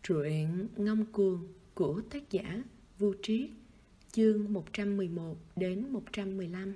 Truyện Ngông Cuồng của tác giả Vu Triết, chương 111 đến 115.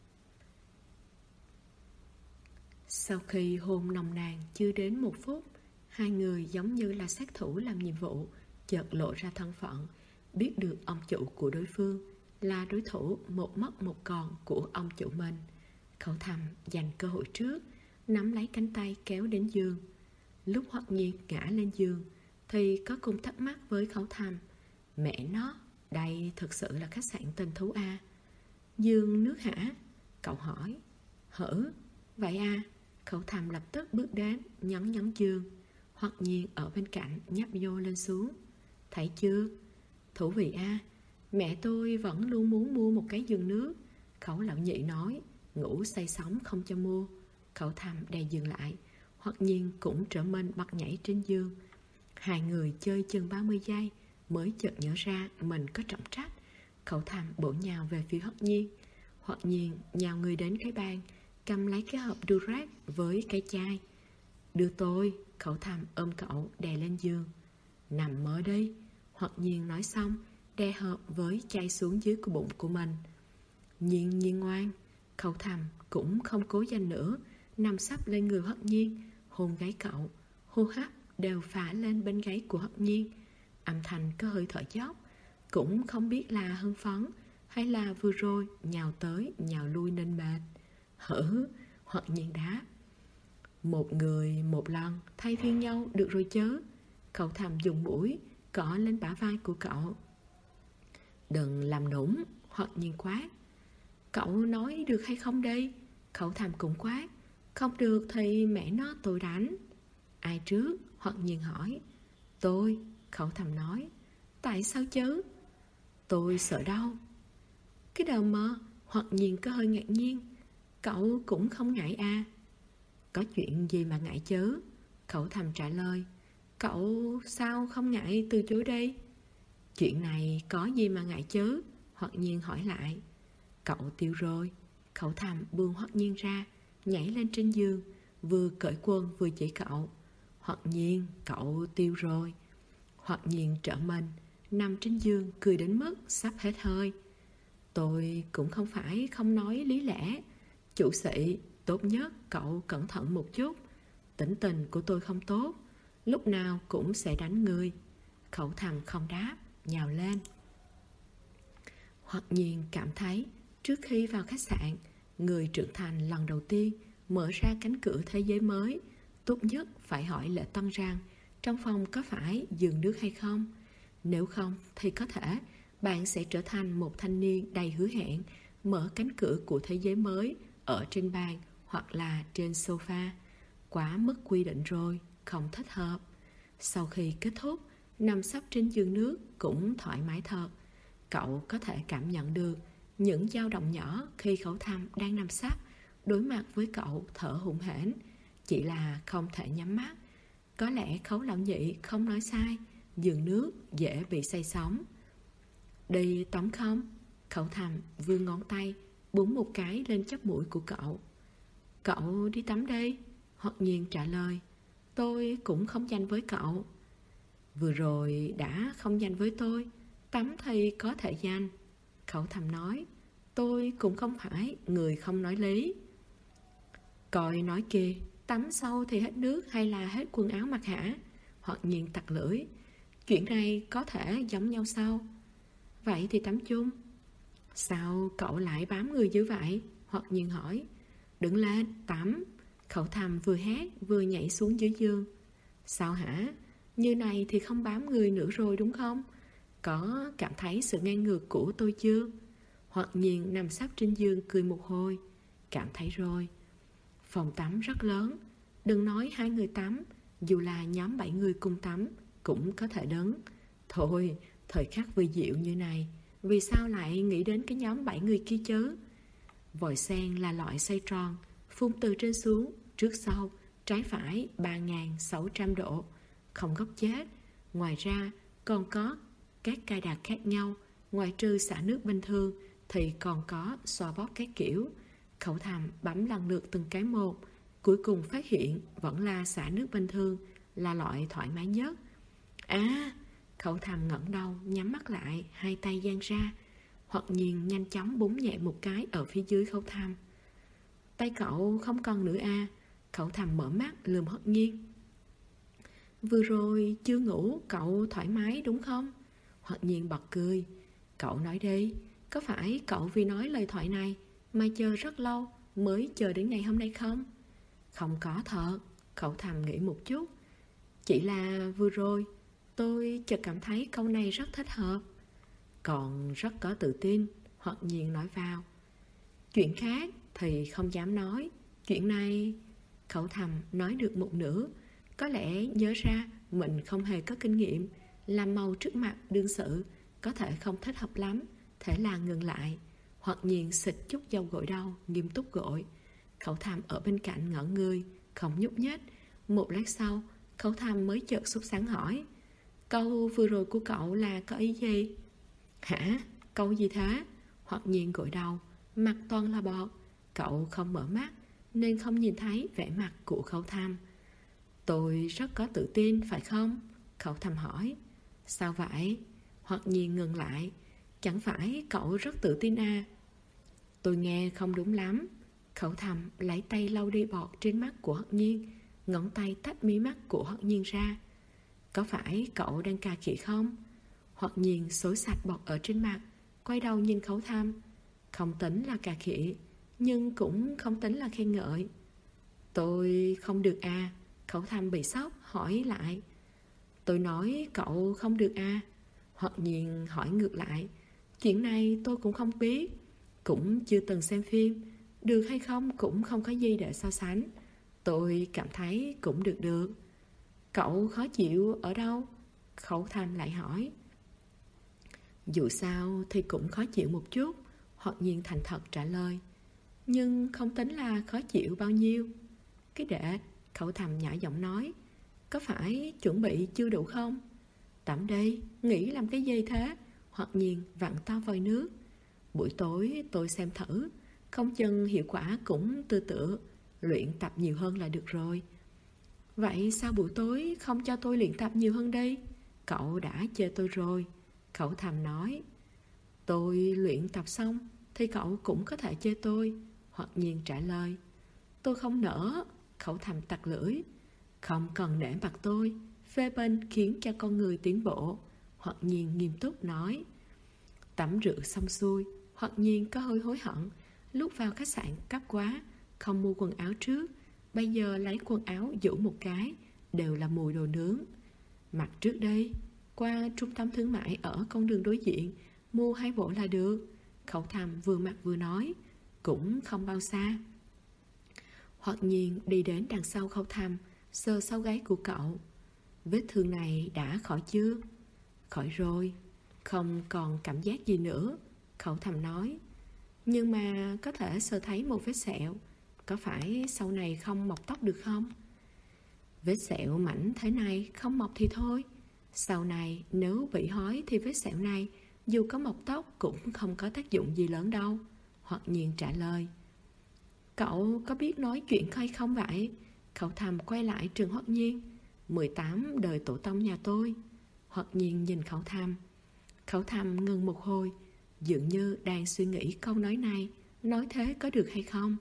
Sau khi hôn nồng nàn chưa đến 1 phút, hai người giống như là sát thủ làm nhiệm vụ, chợt lộ ra thân phận, biết được ông chủ của đối phương là đối thủ một mất một còn của ông chủ mình. Khẩu Thầm dành cơ hội trước, nắm lấy cánh tay kéo đến giường. Lúc Hoắc Nhiên ngã lên giường thì có cùng thắc mắc với Khẩu Thầm: mẹ nó, đây thực sự là khách sạn Tình Thú à? Giường nước hả? Cậu hỏi. Hử, vậy à? Khẩu Thầm lập tức bước đến, nhấn giường. Hoắc Nhiên ở bên cạnh nhấp vô lên xuống. Thấy chưa? Thú vị à? Mẹ tôi vẫn luôn muốn mua một cái giường nước. Khẩu lão nhị nói, ngủ say sóng không cho mua. Khẩu Thầm đè giường lại. Hoắc Nhiên cũng trở mình bật nhảy trên giường. Hai người chơi chừng 30 giây mới chợt nhớ ra mình có trọng trách. Khẩu Thầm bổ nhào về phía Hoắc Nhiên. Hoắc Nhiên nhào người đến cái bàn, cầm lấy cái hộp Durex với cái chai. Đưa tôi. Khẩu Thầm ôm cậu đè lên giường. Nằm mơ đi. Hoắc Nhiên nói xong đè hộp với chai xuống dưới của bụng của mình. Nhiên ngoan. Khẩu Thầm cũng không cố danh nữa, nằm sấp lên người Hoắc Nhiên, hôn gáy cậu. Hô hấp đều phả lên bên gáy của Hoắc Nhiên, âm thanh có hơi thở dốc. Cũng không biết là hưng phấn hay là vừa rồi nhào tới nhào lui nên mệt. Hử? Hoắc Nhiên đáp. Một người một lần thay phiên nhau được rồi chớ. Khẩu Thầm dùng mũi cọ lên bả vai của cậu. Đừng làm nũng. Hoắc Nhiên quát. Cậu nói được hay không đây? Khẩu Thầm cũng quát. Không được thì mẹ nó tôi đánh. Ai trước? Hoắc Nhiên hỏi. Tôi. Khẩu Thầm nói. Tại sao chứ? Tôi sợ đau. Cái đầu mơ. Hoắc Nhiên có hơi ngạc nhiên. Cậu cũng không ngại à? Có chuyện gì mà ngại chớ? Khẩu Thầm trả lời. Cậu sao không ngại từ chối đây? Chuyện này có gì mà ngại chớ? Hoắc Nhiên hỏi lại. Cậu tiêu rồi. Khẩu Thầm buông Hoắc Nhiên ra, nhảy lên trên giường, vừa cởi quần vừa chỉ cậu. Hoắc Nhiên, cậu tiêu rồi. Hoắc Nhiên trở mình, nằm trên giường cười đến mức sắp hết hơi. Tôi cũng không phải không nói lý lẽ. Chủ sĩ, tốt nhất cậu cẩn thận một chút. Tính tình của tôi không tốt, lúc nào cũng sẽ đánh người. Khẩu Thầm không đáp, nhào lên. Hoắc Nhiên cảm thấy trước khi vào khách sạn, người trưởng thành lần đầu tiên mở ra cánh cửa thế giới mới, tốt nhất phải hỏi Lệ Tân rằng trong phòng có phải giường nước hay không. Nếu không thì có thể bạn sẽ trở thành một thanh niên đầy hứa hẹn, mở cánh cửa của thế giới mới ở trên bàn hoặc là trên sofa. Quá mức quy định rồi, không thích hợp. Sau khi kết thúc, nằm sấp trên giường nước cũng thoải mái thật. Cậu có thể cảm nhận được những dao động nhỏ khi Khẩu Thầm đang nằm sấp đối mặt với cậu thở hổn hển, chỉ là không thể nhắm mắt. Có lẽ Khấu lão nhị không nói sai, giường nước dễ bị say sóng. Đi tắm không? Khẩu Thầm vươn ngón tay búng một cái lên chóp mũi của cậu. Cậu đi tắm đây. Hoắc Nhiên trả lời. Tôi cũng không danh với cậu. Vừa rồi đã không danh với tôi, tắm thì có thể danh. Khẩu Thầm nói. Tôi cũng không phải người không nói lý. Coi nói kìa, tắm sâu thì hết nước hay là hết quần áo mặc hả? Hoắc Nhiên tặc lưỡi. Chuyện này có thể giống nhau sao? Vậy thì tắm chung. Sao cậu lại bám người dữ vậy? Hoắc Nhiên hỏi. Đứng lên, tắm. Khẩu Thầm vừa hét vừa nhảy xuống dưới giường. Sao hả? Như này thì không bám người nữa rồi đúng không? Có cảm thấy sự ngang ngược của tôi chưa? Hoắc Nhiên nằm sấp trên giường cười một hồi. Cảm thấy rồi. Phòng tắm rất lớn. Đừng nói 2 người tắm, dù là nhóm 7 người cùng tắm cũng có thể đứng. Thôi, thời khắc vi diệu như này, vì sao lại nghĩ đến cái nhóm 7 người kia chứ? Vòi sen là loại xoay tròn, phun từ trên xuống, trước sau, trái phải 3.600 độ, không góc chết. Ngoài ra còn có các cài đặt khác nhau. Ngoài trừ xả nước bình thường thì còn có xoa bóp các kiểu. Khẩu Thầm bấm lần lượt từng cái một, cuối cùng phát hiện vẫn là xả nước bình thường là loại thoải mái nhất. À, Khẩu Thầm ngẩng đầu, nhắm mắt lại, hai tay dang ra. Hoặc Nhiên nhanh chóng búng nhẹ một cái ở phía dưới Khẩu Thầm. Tay cậu không còn nữa à? Khẩu Thầm mở mắt lườm Hoặc Nhiên. Vừa rồi chưa ngủ, cậu thoải mái đúng không? Hoặc Nhiên bật cười. Cậu nói đi, có phải cậu vì nói lời thoại này mà chờ rất lâu mới chờ đến ngày hôm nay không? Không có thật, Khẩu Thầm nghĩ một chút. Chỉ là vừa rồi tôi chợt cảm thấy câu này rất thích hợp. Còn rất có tự tin, Hoặc Nhiên nói vào. Chuyện khác thì không dám nói. Chuyện này... Khẩu Thầm nói được một nửa, có lẽ nhớ ra mình không hề có kinh nghiệm, làm màu trước mặt đương sự có thể không thích hợp lắm, thế là ngừng lại. Hoặc Nhiên xịt chút dầu gội đầu, nghiêm túc gội. Khẩu Thầm ở bên cạnh ngẩn người, không nhúc nhích. Một lát sau, Khẩu Thầm mới chợt sốt sắng hỏi. Câu vừa rồi của cậu là có ý gì? Hả? Câu gì thế? Hoặc Nhiên gội đầu, mặt toàn là bọt. Cậu không mở mắt nên không nhìn thấy vẻ mặt của Khẩu Thầm. Tôi rất có tự tin phải không? Khẩu Thầm hỏi. Sao vậy? Hoặc Nhiên ngừng lại. Chẳng phải cậu rất tự tin à? Tôi nghe không đúng lắm. Khẩu Thầm lấy tay lau đi bọt trên mắt của Hoặc Nhiên, ngón tay tách mí mắt của Hoặc Nhiên ra. Có phải cậu đang cà khịa không? Hoặc Nhiên xối sạch bọt ở trên mặt, quay đầu nhìn Khẩu Thầm. Không tính là cà khịa, nhưng cũng không tính là khen ngợi. Tôi không được à? Khẩu Thầm bị sốc hỏi lại. Tôi nói cậu không được à? Hoặc Nhiên hỏi ngược lại. Chuyện này tôi cũng không biết, cũng chưa từng xem phim. Được hay không cũng không có gì để so sánh. Tôi cảm thấy cũng được được. Cậu khó chịu ở đâu? Khẩu Thầm lại hỏi. Dù sao thì cũng khó chịu một chút, Hoặc Nhiên thành thật trả lời. Nhưng không tính là khó chịu bao nhiêu. Cái đệ, Khẩu Thầm nhỏ giọng nói. Có phải chuẩn bị chưa đủ không? Tạm đi, nghĩ làm cái gì thế? Hoặc Nhiên vặn to vòi nước. Buổi tối tôi xem thử, không chừng hiệu quả cũng tương tự. Luyện tập nhiều hơn là được rồi. Vậy sao buổi tối không cho tôi luyện tập nhiều hơn đi? Cậu đã chê tôi rồi, Khẩu Thầm nói. Tôi luyện tập xong thì cậu cũng có thể chê tôi, Hoặc Nhiên trả lời. Tôi không nỡ, Khẩu Thầm tặc lưỡi. Không cần nể mặt tôi, phê bình khiến cho con người tiến bộ, Hoặc Nhiên nghiêm túc nói. Tắm rửa xong xuôi, Hoặc Nhiên có hơi hối hận. Lúc vào khách sạn cấp quá, không mua quần áo trước. Bây giờ lấy quần áo giũ một cái, đều là mùi đồ nướng. Mặc trước đây, qua trung tâm thương mại ở con đường đối diện, mua 2 bộ là được. Khẩu Thầm vừa mặc vừa nói. Cũng không bao xa. Hoặc Nhiên đi đến đằng sau Khẩu Thầm, sờ sau gáy của cậu. Vết thương này đã khỏi chưa? Khỏi rồi, không còn cảm giác gì nữa, Khẩu Thầm nói. Nhưng mà có thể sờ thấy một vết sẹo. Có phải sau này không mọc tóc được không? Vết sẹo mảnh thế này không mọc thì thôi. Sau này nếu bị hói thì vết sẹo này dù có mọc tóc cũng không có tác dụng gì lớn đâu, Hoặc Nhiên trả lời. Cậu có biết nói chuyện hay không vậy? Khẩu Thầm quay lại trường Hoặc Nhiên. 18 đời tổ tông nhà tôi. Hoặc Nhiên nhìn Khẩu Thầm. Khẩu Thầm ngừng một hồi, dường như đang suy nghĩ câu nói này, nói thế có được hay không.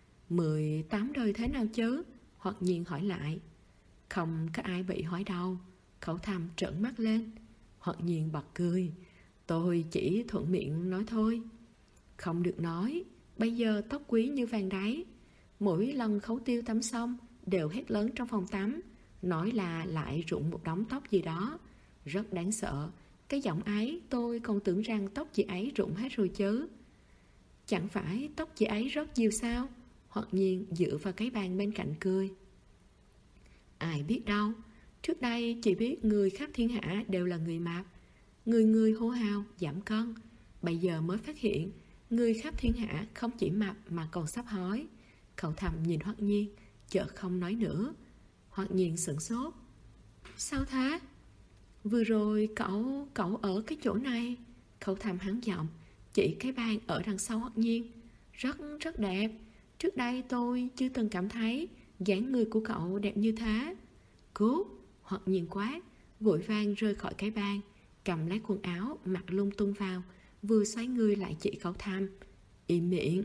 18 đời thế nào chứ? Hoặc Nhiên hỏi lại. Không có ai bị hói đâu, Khẩu Thầm trợn mắt lên. Hoặc Nhiên bật cười. Tôi chỉ thuận miệng nói thôi. Không được nói, bây giờ tóc quý như vàng đáy. Mỗi lần Khấu Tiêu tắm xong đều hét lớn trong phòng tắm, nói là lại rụng một đống tóc gì đó. Rất đáng sợ. Cái giọng ấy tôi còn tưởng rằng tóc chị ấy rụng hết rồi chứ. Chẳng phải tóc chị ấy rất nhiều sao? Hoặc Nhiên dựa vào cái bàn bên cạnh cười. Ai biết đâu. Trước đây chỉ biết người khắp thiên hạ đều là người mập, người người hô hào giảm cân. Bây giờ mới phát hiện người khắp thiên hạ không chỉ mập mà còn sắp hói. Khẩu Thầm nhìn Hoặc Nhiên, chợt không nói nữa. Hoặc Nhiên sửng sốt. Sao thế? Vừa rồi cậu ở cái chỗ này. Khẩu Thầm hắn giọng, chỉ cái bàn ở đằng sau Hoặc Nhiên. Rất đẹp. Trước đây tôi chưa từng cảm thấy dáng người của cậu đẹp như thế. Cút, Hoặc Nhiên quát. vội vàng rơi khỏi cái bàn, cầm lấy quần áo mặc lung tung vào, vừa xoay người lại chỉ Khẩu Tham: Im miệng.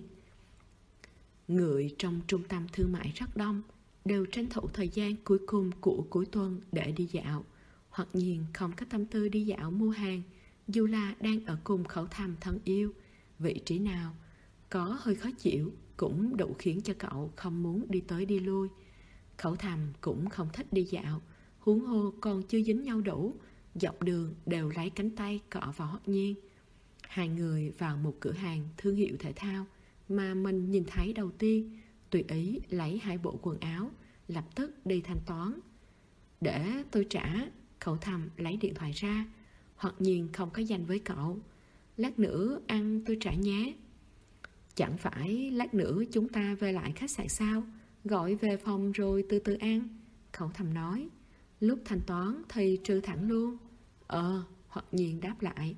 Người trong trung tâm thương mại rất đông, đều tranh thủ thời gian cuối cùng của cuối tuần để đi dạo, hoặc nhiên không có tâm tư đi dạo mua hàng. Dù là đang ở cùng Khẩu Tham thân yêu, vị trí nào có hơi khó chịu cũng đủ khiến cho cậu không muốn đi tới đi lui. Khẩu Tham cũng không thích đi dạo, huống hồ còn chưa dính nhau đủ, dọc đường đều lấy cánh tay cọ vào Hoắc Nhiên. Hai người vào một cửa hàng thương hiệu thể thao mà mình nhìn thấy đầu tiên, tùy ý lấy 2 bộ quần áo, lập tức đi thanh toán. Để tôi trả. Khẩu Tham lấy điện thoại ra. Hoặc nhiên không có dành với cậu. Lát nữa ăn tôi trả nhé. Chẳng phải lát nữa chúng ta về lại khách sạn sao? Gọi về phòng rồi từ từ ăn. Khẩu Tham nói. Lúc thanh toán thì trừ thẳng luôn. Hoặc nhiên đáp lại.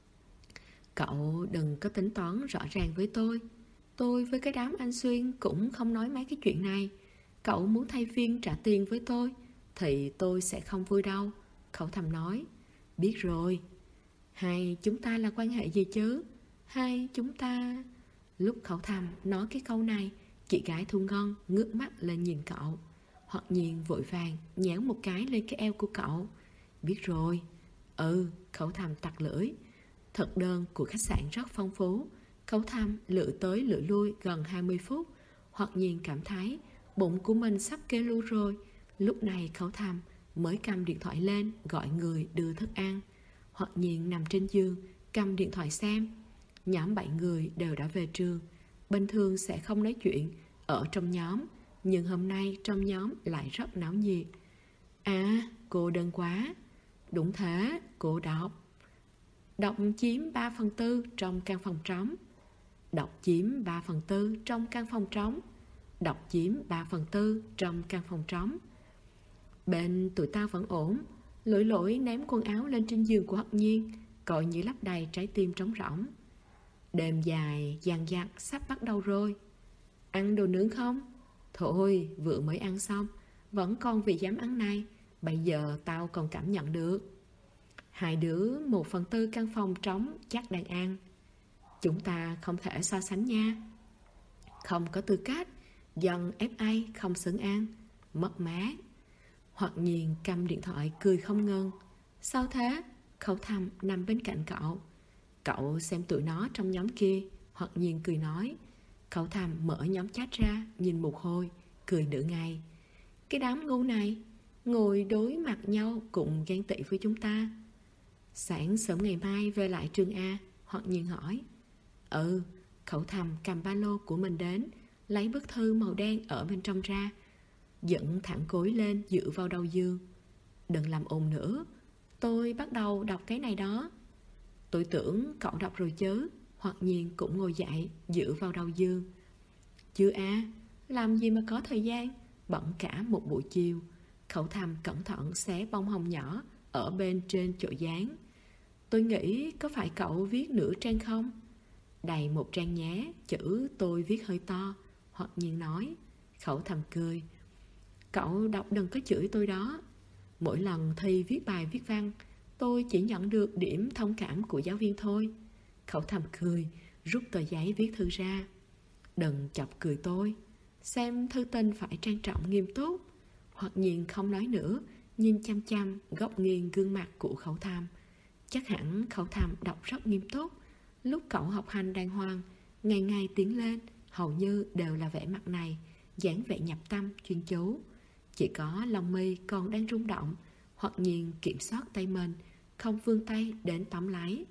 Cậu đừng có tính toán rõ ràng với tôi. Tôi với cái đám anh Xuyên cũng không nói mấy cái chuyện này. Cậu muốn thay phiên trả tiền với tôi thì tôi sẽ không vui đâu. Khẩu Tham nói. Biết rồi. Hai chúng ta là quan hệ gì chứ? Hai chúng ta... Lúc Khẩu Tham nói cái câu này, chị gái Thu Ngân ngước mắt lên nhìn cậu. Hoặc nhiên vội vàng nhéo một cái lên cái eo của cậu. Biết rồi. Khẩu Tham tặc lưỡi. Thực đơn của khách sạn rất phong phú. Khẩu Tham lựa tới lựa lui gần 20 phút. Hoặc nhiên cảm thấy bụng của mình sắp kêu lu rồi. Lúc này Khẩu Tham mới cầm điện thoại lên gọi người đưa thức ăn. Hoặc nhiên nằm trên giường cầm điện thoại xem. Nhóm 7 người đều đã về trường. Bình thường sẽ không nói chuyện ở trong nhóm, nhưng hôm nay trong nhóm lại rất náo nhiệt. Cô đơn quá. Đúng thế, cô đọc. Đọc chiếm 3/4 trong căn phòng trống. Đọc chiếm 3/4 trong căn phòng trống. Đọc chiếm 3/4 trong căn phòng trống. Bên tụi tao vẫn ổn. Lỗi ném quần áo lên trên giường của Hắc Nhiên, coi như lấp đầy trái tim trống rỗng. Đêm dài dằng dặc sắp bắt đầu rồi. Ăn đồ nướng không? Thôi vừa mới ăn xong, vẫn còn vị dám ăn này. Bây giờ tao còn cảm nhận được. 2 đứa 1/4 căn phòng trống chắc đang ăn. Chúng ta không thể so sánh nha. Không có tư cách. Dân FA không xứng ăn. Mất mát. Hoặc nhiên cầm điện thoại cười không ngừng. Sao thế? Khẩu Tham nằm bên cạnh cậu. Cậu xem tụi nó trong nhóm kia. Hoặc nhiên cười nói. Khẩu Tham mở nhóm chat ra, nhìn một hồi, cười nửa ngày. Cái đám ngu này ngồi đối mặt nhau cũng ghen tị với chúng ta. Sáng sớm ngày mai về lại trường A. Hoặc nhiên hỏi. Khẩu Tham cầm ba lô của mình đến, lấy bức thư màu đen ở bên trong ra, dẫn thẳng gối lên dựa vào đầu giường. Đừng làm ồn nữa, tôi bắt đầu đọc cái này đó. Tôi tưởng cậu đọc rồi chứ. Hoặc nhiên cũng ngồi dậy dựa vào đầu giường. Chưa làm gì mà có thời gian, bận cả một buổi chiều. Khẩu Tham cẩn thận xé bông hồng nhỏ ở bên trên chỗ dán. Tôi nghĩ có phải cậu viết nửa trang không? Đầy 1 trang nhé, chữ tôi viết hơi to. Hoặc nhiên nói. Khẩu Tham cười. Cậu đọc đừng có chửi tôi đó. Mỗi lần thi viết bài viết văn, tôi chỉ nhận được điểm thông cảm của giáo viên thôi. Khẩu Tham cười, rút tờ giấy viết thư ra. Đừng chọc cười tôi. Xem thư tình phải trang trọng nghiêm túc. Hoặc nhiên không nói nữa, nhìn chăm chăm góc nghiêng gương mặt của Khẩu Tham. Chắc hẳn Khẩu Tham đọc rất nghiêm túc. Lúc cậu học hành đàng hoàng, ngày ngày tiến lên, hầu như đều là vẻ mặt này, dáng vẻ nhập tâm, chuyên chú. Chỉ có lông mi còn đang rung động. Hoặc nhiên kiểm soát tay mình, không vươn tay đến tóm lấy.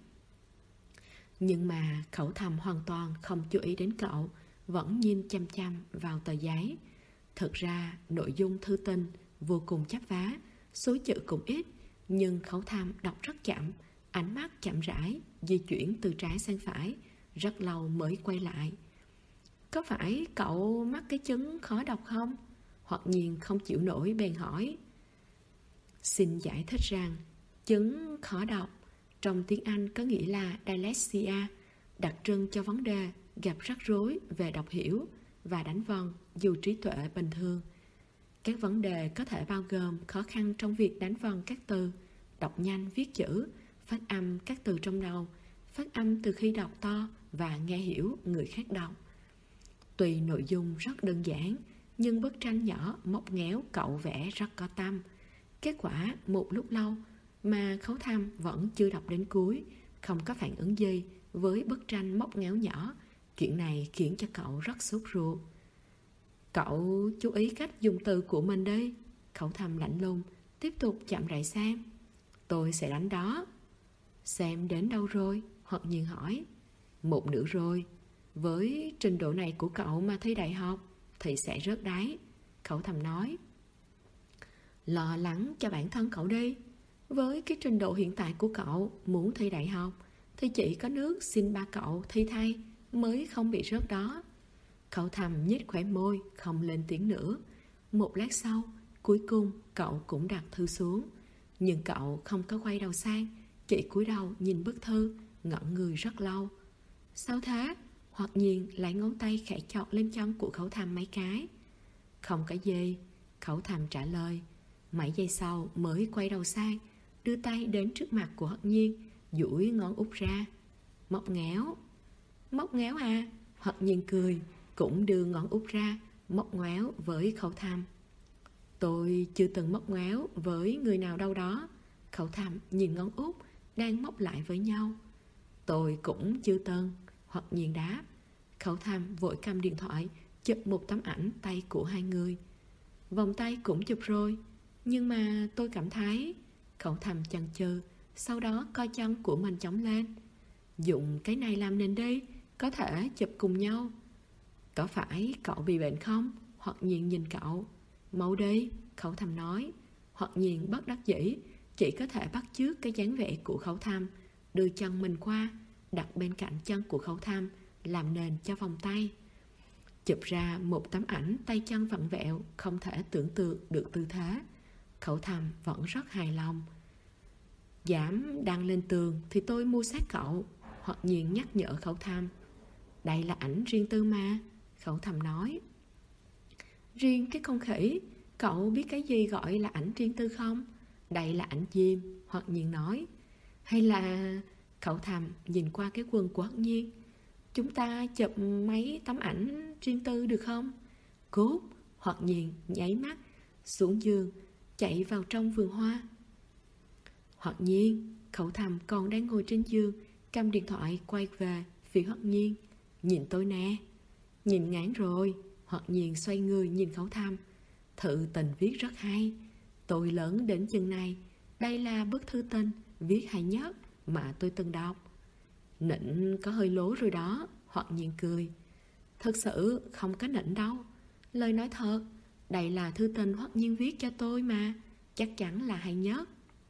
Nhưng mà Khẩu Tham hoàn toàn không chú ý đến cậu, vẫn nhìn chăm chăm vào tờ giấy. Thực ra nội dung thư tình vô cùng chắp vá, số chữ cũng ít, nhưng Khẩu Tham đọc rất chậm, ánh mắt chậm rãi di chuyển từ trái sang phải, rất lâu mới quay lại. Có phải cậu mắc cái chứng khó đọc không? Hoặc nhiên không chịu nổi bèn hỏi. Xin giải thích rằng chứng khó đọc trong tiếng Anh có nghĩa là dyslexia, đặc trưng cho vấn đề gặp rắc rối về đọc hiểu và đánh vần dù trí tuệ bình thường. Các vấn đề có thể bao gồm khó khăn trong việc đánh vần các từ, đọc nhanh viết chữ, phát âm các từ trong đầu, phát âm từ khi đọc to và nghe hiểu người khác đọc. Tuy nội dung rất đơn giản, nhưng bức tranh nhỏ móc ngoéo cậu vẽ rất có tâm. Kết quả một lúc lâu mà Khấu Thăm vẫn chưa đọc đến cuối, không có phản ứng gì với bức tranh móc ngoéo nhỏ. Chuyện này khiến cho cậu rất sốt ruột. Cậu chú ý cách dùng từ của mình đi. Khấu Thăm lạnh lùng, tiếp tục chậm rãi xem. Tôi sẽ đánh đó. Xem đến đâu rồi? Hoặc nhiên hỏi. Một nửa rồi. Với trình độ này của cậu mà thi đại học thì sẽ rớt đáy. Khấu Thăm nói. Lo lắng cho bản thân cậu đi. Với cái trình độ hiện tại của cậu, muốn thi đại học thì chỉ có nước xin ba cậu thi thay mới không bị rớt đó. Khấu Thăm nhếch khóe môi, không lên tiếng nữa. Một lát sau, cuối cùng cậu cũng đặt thư xuống. Nhưng cậu không có quay đầu sang, chỉ cúi đầu nhìn bức thư, ngẩn người rất lâu. Sao thế? Hoặc nhiên lại ngón tay khẽ chọt lên chân của Khấu Thăm mấy cái. Không có gì, Khấu Thăm trả lời. Mấy giây sau mới quay đầu sang, đưa tay đến trước mặt của Hoặc nhiên, duỗi ngón út ra. Móc ngoéo. Móc ngoéo à? Hoặc nhiên cười, cũng đưa ngón út ra, móc ngoéo với Khấu Thăm. Tôi chưa từng móc ngoéo với người nào đâu đó. Khấu Thăm nhìn ngón út đang móc lại với nhau. Tôi cũng chưa từng. Hoặc nhiên đáp. Khấu Thăm vội cầm điện thoại, chụp một tấm ảnh tay của hai người. Vòng tay cũng chụp rồi, nhưng mà tôi cảm thấy... Khấu Thăm chần chừ, sau đó coi chân của mình chống lên. Dùng cái này làm nền đi, có thể chụp cùng nhau. Có phải cậu bị bệnh không? Hoặc nhiên nhìn cậu. Mau đi, Khấu Thăm nói. Hoặc nhiên bất đắc dĩ, chỉ có thể bắt chước cái dáng vẻ của Khấu Thăm, đưa chân mình qua, đặt bên cạnh chân của Khấu Thăm, làm nền cho vòng tay. Chụp ra một tấm ảnh tay chân vặn vẹo, không thể tưởng tượng được tư thế. Khấu Thăm vẫn rất hài lòng. Dám đăng lên tường thì tôi mua xác cậu. Hoặc nhiên nhắc nhở Khấu Thăm. Đây là ảnh riêng tư mà, Khấu Thăm nói. Riêng cái con khỉ, cậu biết cái gì gọi là ảnh riêng tư không? Đây là ảnh diêm, Hoặc nhiên nói. Hay là... Khấu Thăm nhìn qua cái quần của Hoặc nhiên. Chúng ta chụp mấy tấm ảnh riêng tư được không? Cốt, Hoặc nhiên nháy mắt xuống giường, chạy vào trong vườn hoa. Hoặc nhiên, Khấu Thăm còn đang ngồi trên giường, cầm điện thoại quay về phía Hoặc nhiên. Nhìn tôi nè. Nhìn ngán rồi. Hoặc nhiên xoay người nhìn Khấu Thăm. Thư tình viết rất hay. Tôi lớn đến chừng này, đây là bức thư tình viết hay nhất mà tôi từng đọc. Nịnh có hơi lố rồi đó. Hoặc nhiên cười. Thực sự không có nịnh đâu. Lời nói thật, đây là thư tình Hoặc nhiên viết cho tôi mà, chắc chắn là hay nhất.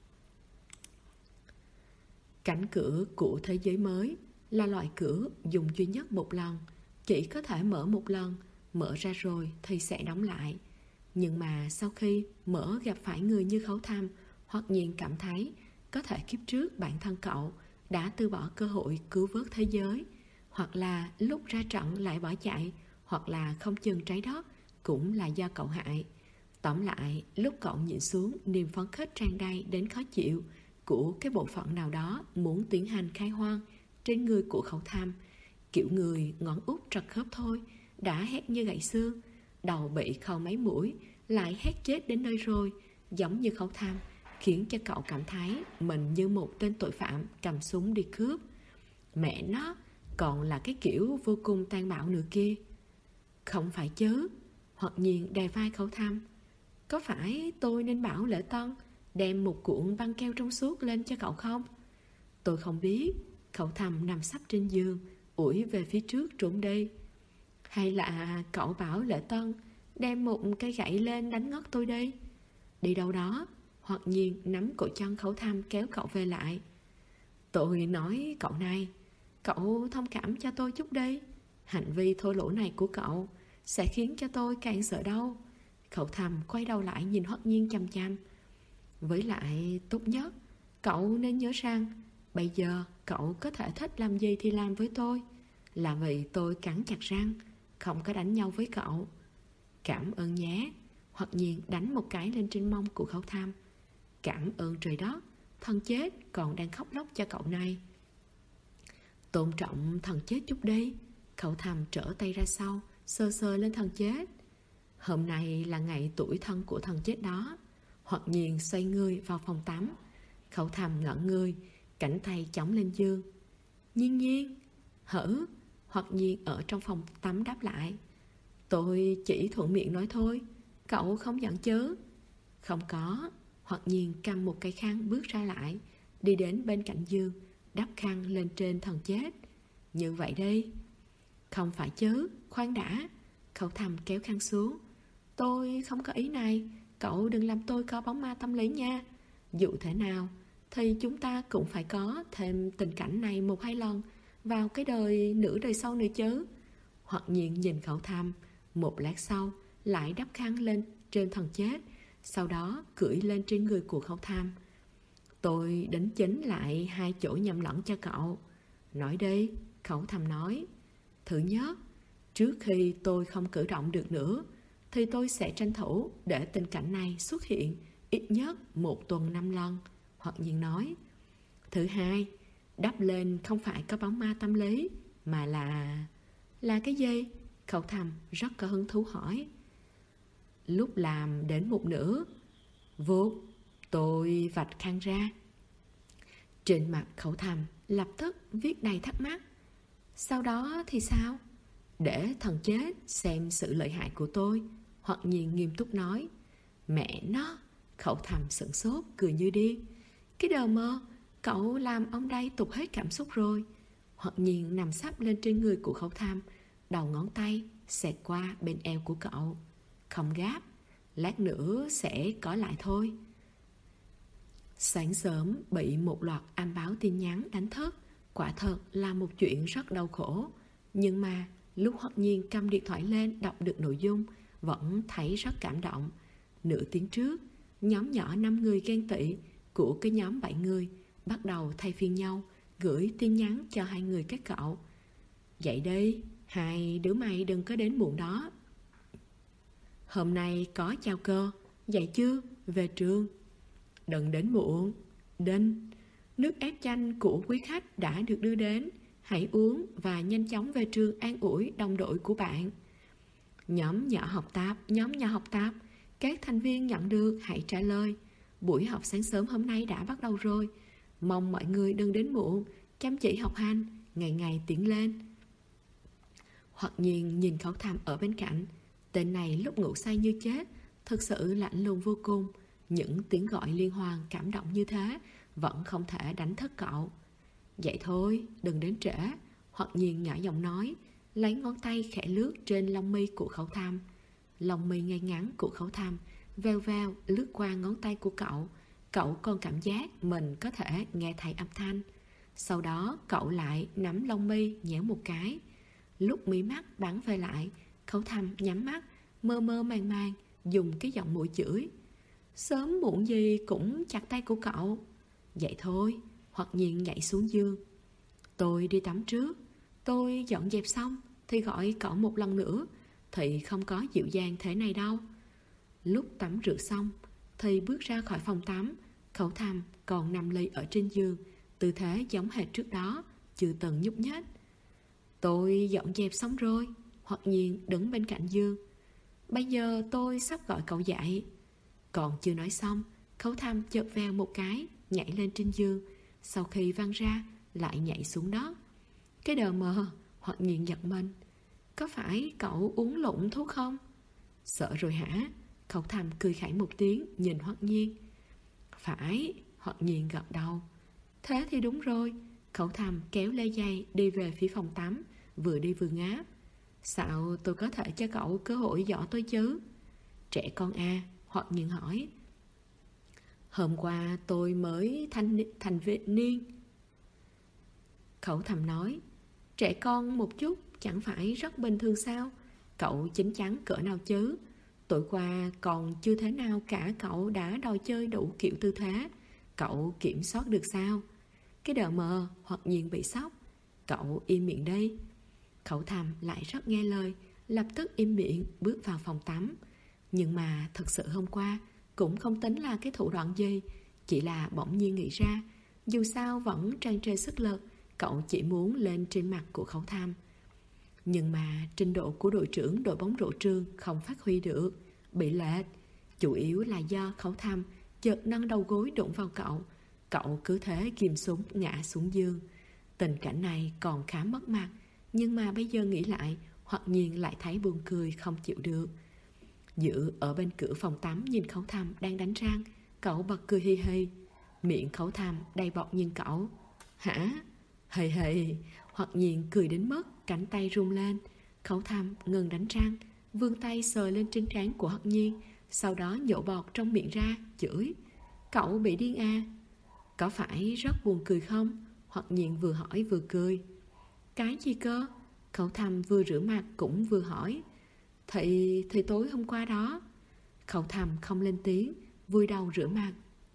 Cánh cửa của thế giới mới là loại cửa dùng duy nhất một lần, chỉ có thể mở một lần, mở ra rồi thì sẽ đóng lại. Nhưng mà sau khi mở gặp phải người như Khấu Thăm, Hoặc nhiên cảm thấy có thể kiếp trước bản thân cậu đã từ bỏ cơ hội cứu vớt thế giới, hoặc là lúc ra trận lại bỏ chạy, hoặc là không chừng trái đất cũng là do cậu hại. Tóm lại, lúc cậu nhìn xuống niềm phấn khích tràn đầy đến khó chịu của cái bộ phận nào đó muốn tiến hành khai hoang trên người của Khấu Thăm, kiểu người ngón út trật khớp thôi đã hét như gãy xương, đầu bị khâu mấy mũi lại hét chết đến nơi rồi, giống như Khấu Thăm, khiến cho cậu cảm thấy mình như một tên tội phạm cầm súng đi cướp. Mẹ nó, còn là cái kiểu vô cùng tàn bạo nữa kia. Không phải chứ. Hoặc nhiên đè vai Khấu Thăm. Có phải tôi nên bảo Lễ Tân đem một cuộn băng keo trong suốt lên cho cậu không? Tôi không biết. Khấu Thăm nằm sấp trên giường, ủi về phía trước trốn đi. Hay là cậu bảo Lễ Tân đem một cây gậy lên đánh ngất tôi đi? Đi đâu đó? Hoặc nhiên nắm cổ chân Khấu Thăm kéo cậu về lại. Tôi nói cậu này, cậu thông cảm cho tôi chút đi. Hành vi thô lỗ này của cậu sẽ khiến cho tôi càng sợ đau. Khấu Thăm quay đầu lại nhìn Hoặc nhiên chằm chằm. Với lại tốt nhất cậu nên nhớ rằng bây giờ cậu có thể thích làm gì thì làm với tôi. Là vì tôi cắn chặt răng, không có đánh nhau với cậu. Cảm ơn nhé. Hoặc nhiên đánh một cái lên trên mông của Khấu Thăm. Cảm ơn trời đất. thân chết còn đang khóc lóc cho cậu này. Tôn trọng thần chết chút đi. Cậu thầm trở tay ra sau, sờ sờ lên thần chết. Hôm nay là ngày tuổi thân của thần chết đó. Hoặc nhiên xoay người vào phòng tắm. Cậu thầm ngẩn người, cảnh tay chống lên giường. Nhiên Nhiên. Hử? Hoặc nhiên ở trong phòng tắm đáp lại. Tôi chỉ thuận miệng nói thôi. Cậu không giận chứ? Không có. Hoặc nhiên cầm một cây khăn bước ra lại, đi đến bên cạnh giường, đắp khăn lên trên thần chết. Như vậy đi. Không phải chứ, khoan đã. Cậu thầm kéo khăn xuống. Tôi không có ý này. Cậu đừng làm tôi có bóng ma tâm lý nha. Dù thế nào thì chúng ta cũng phải có thêm tình cảnh này 1-2 lần vào cái đời nửa đời sau nữa chứ. Hoặc nhiên nhìn cậu thầm. Một lát sau lại đắp khăn lên trên thần chết, sau đó cưỡi lên trên người của cậu thầm. Tôi đính chính lại 2 chỗ nhầm lẫn cho cậu. Nói đi. Cậu thầm nói. Thứ nhất, trước khi tôi không cử động được nữa thì tôi sẽ tranh thủ để tình cảnh này xuất hiện ít nhất 1 tuần 5 lần. Hoặc nhiên nói. Thứ hai, đắp lên không phải có bóng ma tâm lý, mà là cái gì? Cậu thầm rất có hứng thú hỏi. Lúc làm đến một nửa, vụt, tôi vạch khăn ra. Trên mặt cậu thầm lập tức viết đầy thắc mắc. Sau đó thì sao? Để thần chết xem sự lợi hại của tôi. Hoặc nhiên nghiêm túc nói. Mẹ nó. Cậu thầm sửng sốt cười như điên. Cái đờ mơ, cậu làm ông đây tụt hết cảm xúc rồi. Hoặc nhiên nằm sấp lên trên người của cậu thầm, đầu ngón tay xẹt qua bên eo của cậu. Không gáp, lát nữa sẽ có lại thôi. Sáng sớm bị một loạt am báo tin nhắn đánh thức, quả thật là một chuyện rất đau khổ. Nhưng mà lúc Hoặc nhiên cầm điện thoại lên đọc được nội dung, vẫn thấy rất cảm động. Nửa tiếng trước, nhóm nhỏ 5 người ghen tị của cái nhóm 7 người bắt đầu thay phiên nhau gửi tin nhắn cho 2 người các cậu. Dậy đi, 2 đứa mày đừng có đến muộn đó. Hôm nay có chào cơ, dậy chưa? Về trường. Đừng đến muộn. Đinh, nước ép chanh của quý khách đã được đưa đến. Hãy uống và nhanh chóng về trường an ủi đồng đội của bạn. Nhóm nhỏ học tập, các thành viên nhận được hãy trả lời. Buổi học sáng sớm hôm nay đã bắt đầu rồi. Mong mọi người đừng đến muộn, chăm chỉ học hành, ngày ngày tiến lên. Hoặc nhiên nhìn Khẩu Thầm ở bên cạnh. Tên này lúc ngủ say như chết, thực sự lạnh lùng vô cùng. Những tiếng gọi liên hoàn cảm động như thế vẫn không thể đánh thức cậu. Vậy thôi, đừng đến trễ. Hoặc nhiên nhỏ giọng nói, lấy ngón tay khẽ lướt trên lông mi của Khẩu Thầm. Lông mi ngay ngắn của Khẩu Thầm veo veo lướt qua ngón tay của cậu. Cậu còn cảm giác mình có thể nghe thấy âm thanh. Sau đó cậu lại nắm lông mi nhéo một cái. Lúc mí mắt bắn về lại, Khẩu Thầm nhắm mắt, mơ mơ màng màng, dùng cái giọng mũi chửi. Sớm muộn gì cũng chặt tay của cậu. Vậy thôi, Hoặc nhiên nhảy xuống giường. Tôi đi tắm trước. Tôi dọn dẹp xong thì gọi cậu một lần nữa. Thì không có dịu dàng thế này đâu. Lúc tắm rửa xong thì bước ra khỏi phòng tắm. Khẩu Thầm còn nằm lì ở trên giường, tư thế giống hệt trước đó, chưa từng nhúc nhích. Tôi dọn dẹp xong rồi. Hoặc nhiên đứng bên cạnh giường. Bây giờ tôi sắp gọi cậu dậy. Còn chưa nói xong, Khẩu Thầm chợt vèo một cái, nhảy lên trên giường. Sau khi văng ra, lại nhảy xuống đất. Cái đờ mờ, Hoặc nhiên giật mình. Có phải cậu uống lộn thuốc không? Sợ rồi hả? Khẩu Thầm cười khẩy một tiếng, nhìn Hoặc nhiên. Phải, Hoặc nhiên gật đầu. Thế thì đúng rồi. Khẩu Thầm kéo lê giày đi về phía phòng tắm, vừa đi vừa ngáp. Sao tôi có thể cho cậu cơ hội dõ tôi chứ? Trẻ con à? Hoặc nhiên hỏi. Hôm qua tôi mới thành vị niên. Khẩu Thầm nói. Trẻ con một chút chẳng phải rất bình thường sao? Cậu chín chắn cỡ nào chứ? Tối qua còn chưa thế nào cả cậu đã đòi chơi đủ kiểu tư thế. Cậu kiểm soát được sao? Cái đờ mờ, Hoặc nhiên bị sốc. Cậu im miệng đi. Khẩu Thầm lại rất nghe lời, lập tức im miệng bước vào phòng tắm. Nhưng mà thật sự hôm qua cũng không tính là cái thủ đoạn gì, chỉ là bỗng nhiên nghĩ ra, dù sao vẫn tràn trề sức lực, cậu chỉ muốn lên trên mặt của Khấu Thăm. Nhưng mà trình độ của đội trưởng đội bóng rổ trường không phát huy được, bị lệch. Chủ yếu là do Khấu Thăm chợt nâng đầu gối đụng vào cậu. Cậu cứ thế ghim súng ngã xuống giường. Tình cảnh này còn khá mất mặt, nhưng mà bây giờ nghĩ lại, Hoặc Nhiên lại thấy buồn cười không chịu được. Dự ở bên cửa phòng tắm nhìn Khấu Thăm đang đánh răng, cậu bật cười hi hi. Miệng Khấu Thăm đầy bọt nhìn cậu. Hả? Hề hề. Hoặc Nhiên cười đến mức cánh tay rung lên. Khấu Thăm ngừng đánh răng, vươn tay sờ lên trên trán của Hoặc Nhiên, sau đó nhổ bọt trong miệng ra, chửi. Cậu bị điên à? Có phải rất buồn cười không? Hoặc Nhiên vừa hỏi vừa cười. Cái gì cơ? Khấu Thăm vừa rửa mặt cũng vừa hỏi. Thì tối hôm qua đó. Khấu Thăm không lên tiếng, vùi đầu rửa mặt.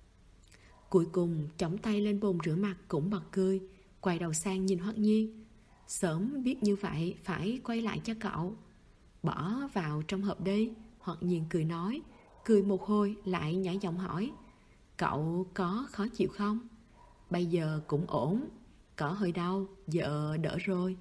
Cuối cùng chống tay lên bồn rửa mặt cũng bật cười, quay đầu sang nhìn Hoặc Nhiên. Sớm biết như vậy phải quay lại cho cậu. Bỏ vào trong hộp đi. Hoặc Nhiên cười nói. Cười một hồi lại nhả giọng hỏi. Cậu có khó chịu không? Bây giờ cũng ổn. Có hơi đau, giờ đỡ rồi.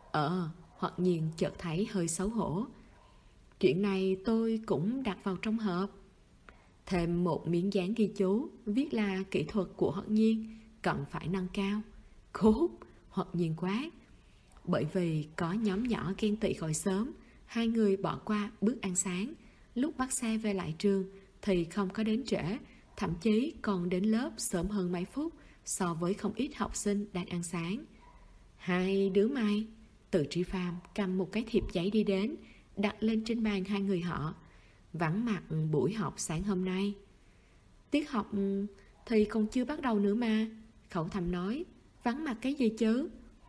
Hoặc Nhiên chợt thấy hơi xấu hổ. Chuyện này tôi cũng đặt vào trong hộp. Thêm một miếng dán ghi chú, viết là kỹ thuật của Hoặc Nhiên cần phải nâng cao. Cút! Hoặc Nhiên quát. Bởi vì có nhóm nhỏ ghen tị khỏi sớm, hai người bỏ qua bữa ăn sáng. Lúc bắt xe về lại trường thì không có đến trễ, thậm chí còn đến lớp sớm hơn mấy phút so với không ít học sinh đang ăn sáng. Hai đứa mày. Từ Tri Phàm cầm một cái thiệp giấy đi đến, đặt lên trên bàn hai người họ. Vắng mặt buổi học sáng hôm nay. Tiết học thì còn chưa bắt đầu nữa mà. Khấu Thăm nói. Vắng mặt cái gì chứ?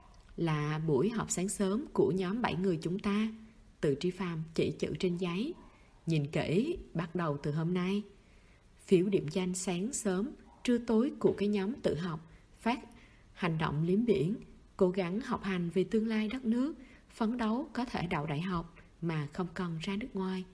Là buổi họp sáng sớm của nhóm 7 người chúng ta. Từ Tri Phàm chỉ chữ trên giấy. Nhìn kỹ, bắt đầu từ hôm nay. Phiếu điểm danh sáng sớm, trưa tối của cái nhóm tự học, phát hành động liếm biển, cố gắng học hành vì tương lai đất nước, phấn đấu có thể đậu đại học mà không cần ra nước ngoài.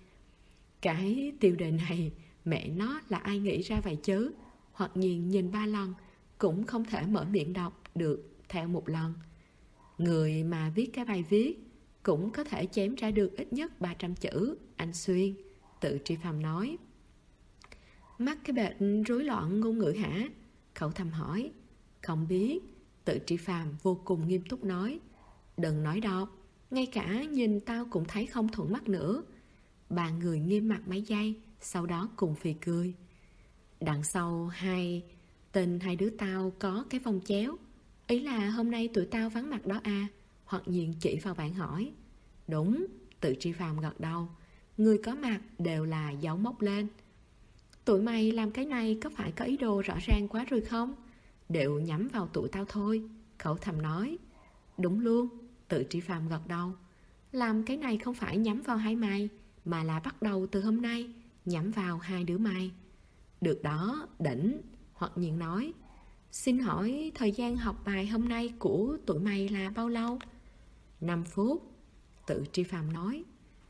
Cái tiêu đề này, mẹ nó là ai nghĩ ra vậy chứ? Hoặc Nhiên nhìn 3 lần, cũng không thể mở miệng đọc được theo một lần. Người mà viết cái bài viết cũng có thể chém ra được ít nhất 300 chữ, anh Xuyên. Từ Tri Phàm nói. Mắc cái bệnh rối loạn ngôn ngữ hả? Khấu Thăm hỏi. Không biết. Từ Tri Phàm vô cùng nghiêm túc nói. Đừng nói đọc, ngay cả nhìn tao cũng thấy không thuận mắt nữa. Ba người nghiêm mặt mấy giây, sau đó cùng phì cười. Đằng sau tên hai đứa tao có cái vòng chéo. Ý là hôm nay tụi tao vắng mặt đó à? Hoặc Nhiên chỉ vào bảng hỏi. Đúng. Từ Tri Phàm gật đầu. Người có mặt đều là dấu mốc lên. Tụi mày làm cái này có phải có ý đồ rõ ràng quá rồi không? Đều nhắm vào tụi tao thôi. Khấu Thăm nói. Đúng luôn. Từ Tri Phàm gật đầu. Làm cái này không phải nhắm vào hai mày, mà là bắt đầu từ hôm nay nhắm vào hai đứa mày. Được đó, đỉnh. Hoặc Nhiên nói. Xin hỏi thời gian học bài hôm nay của tụi mày là bao lâu? 5 phút. Từ Tri Phàm nói.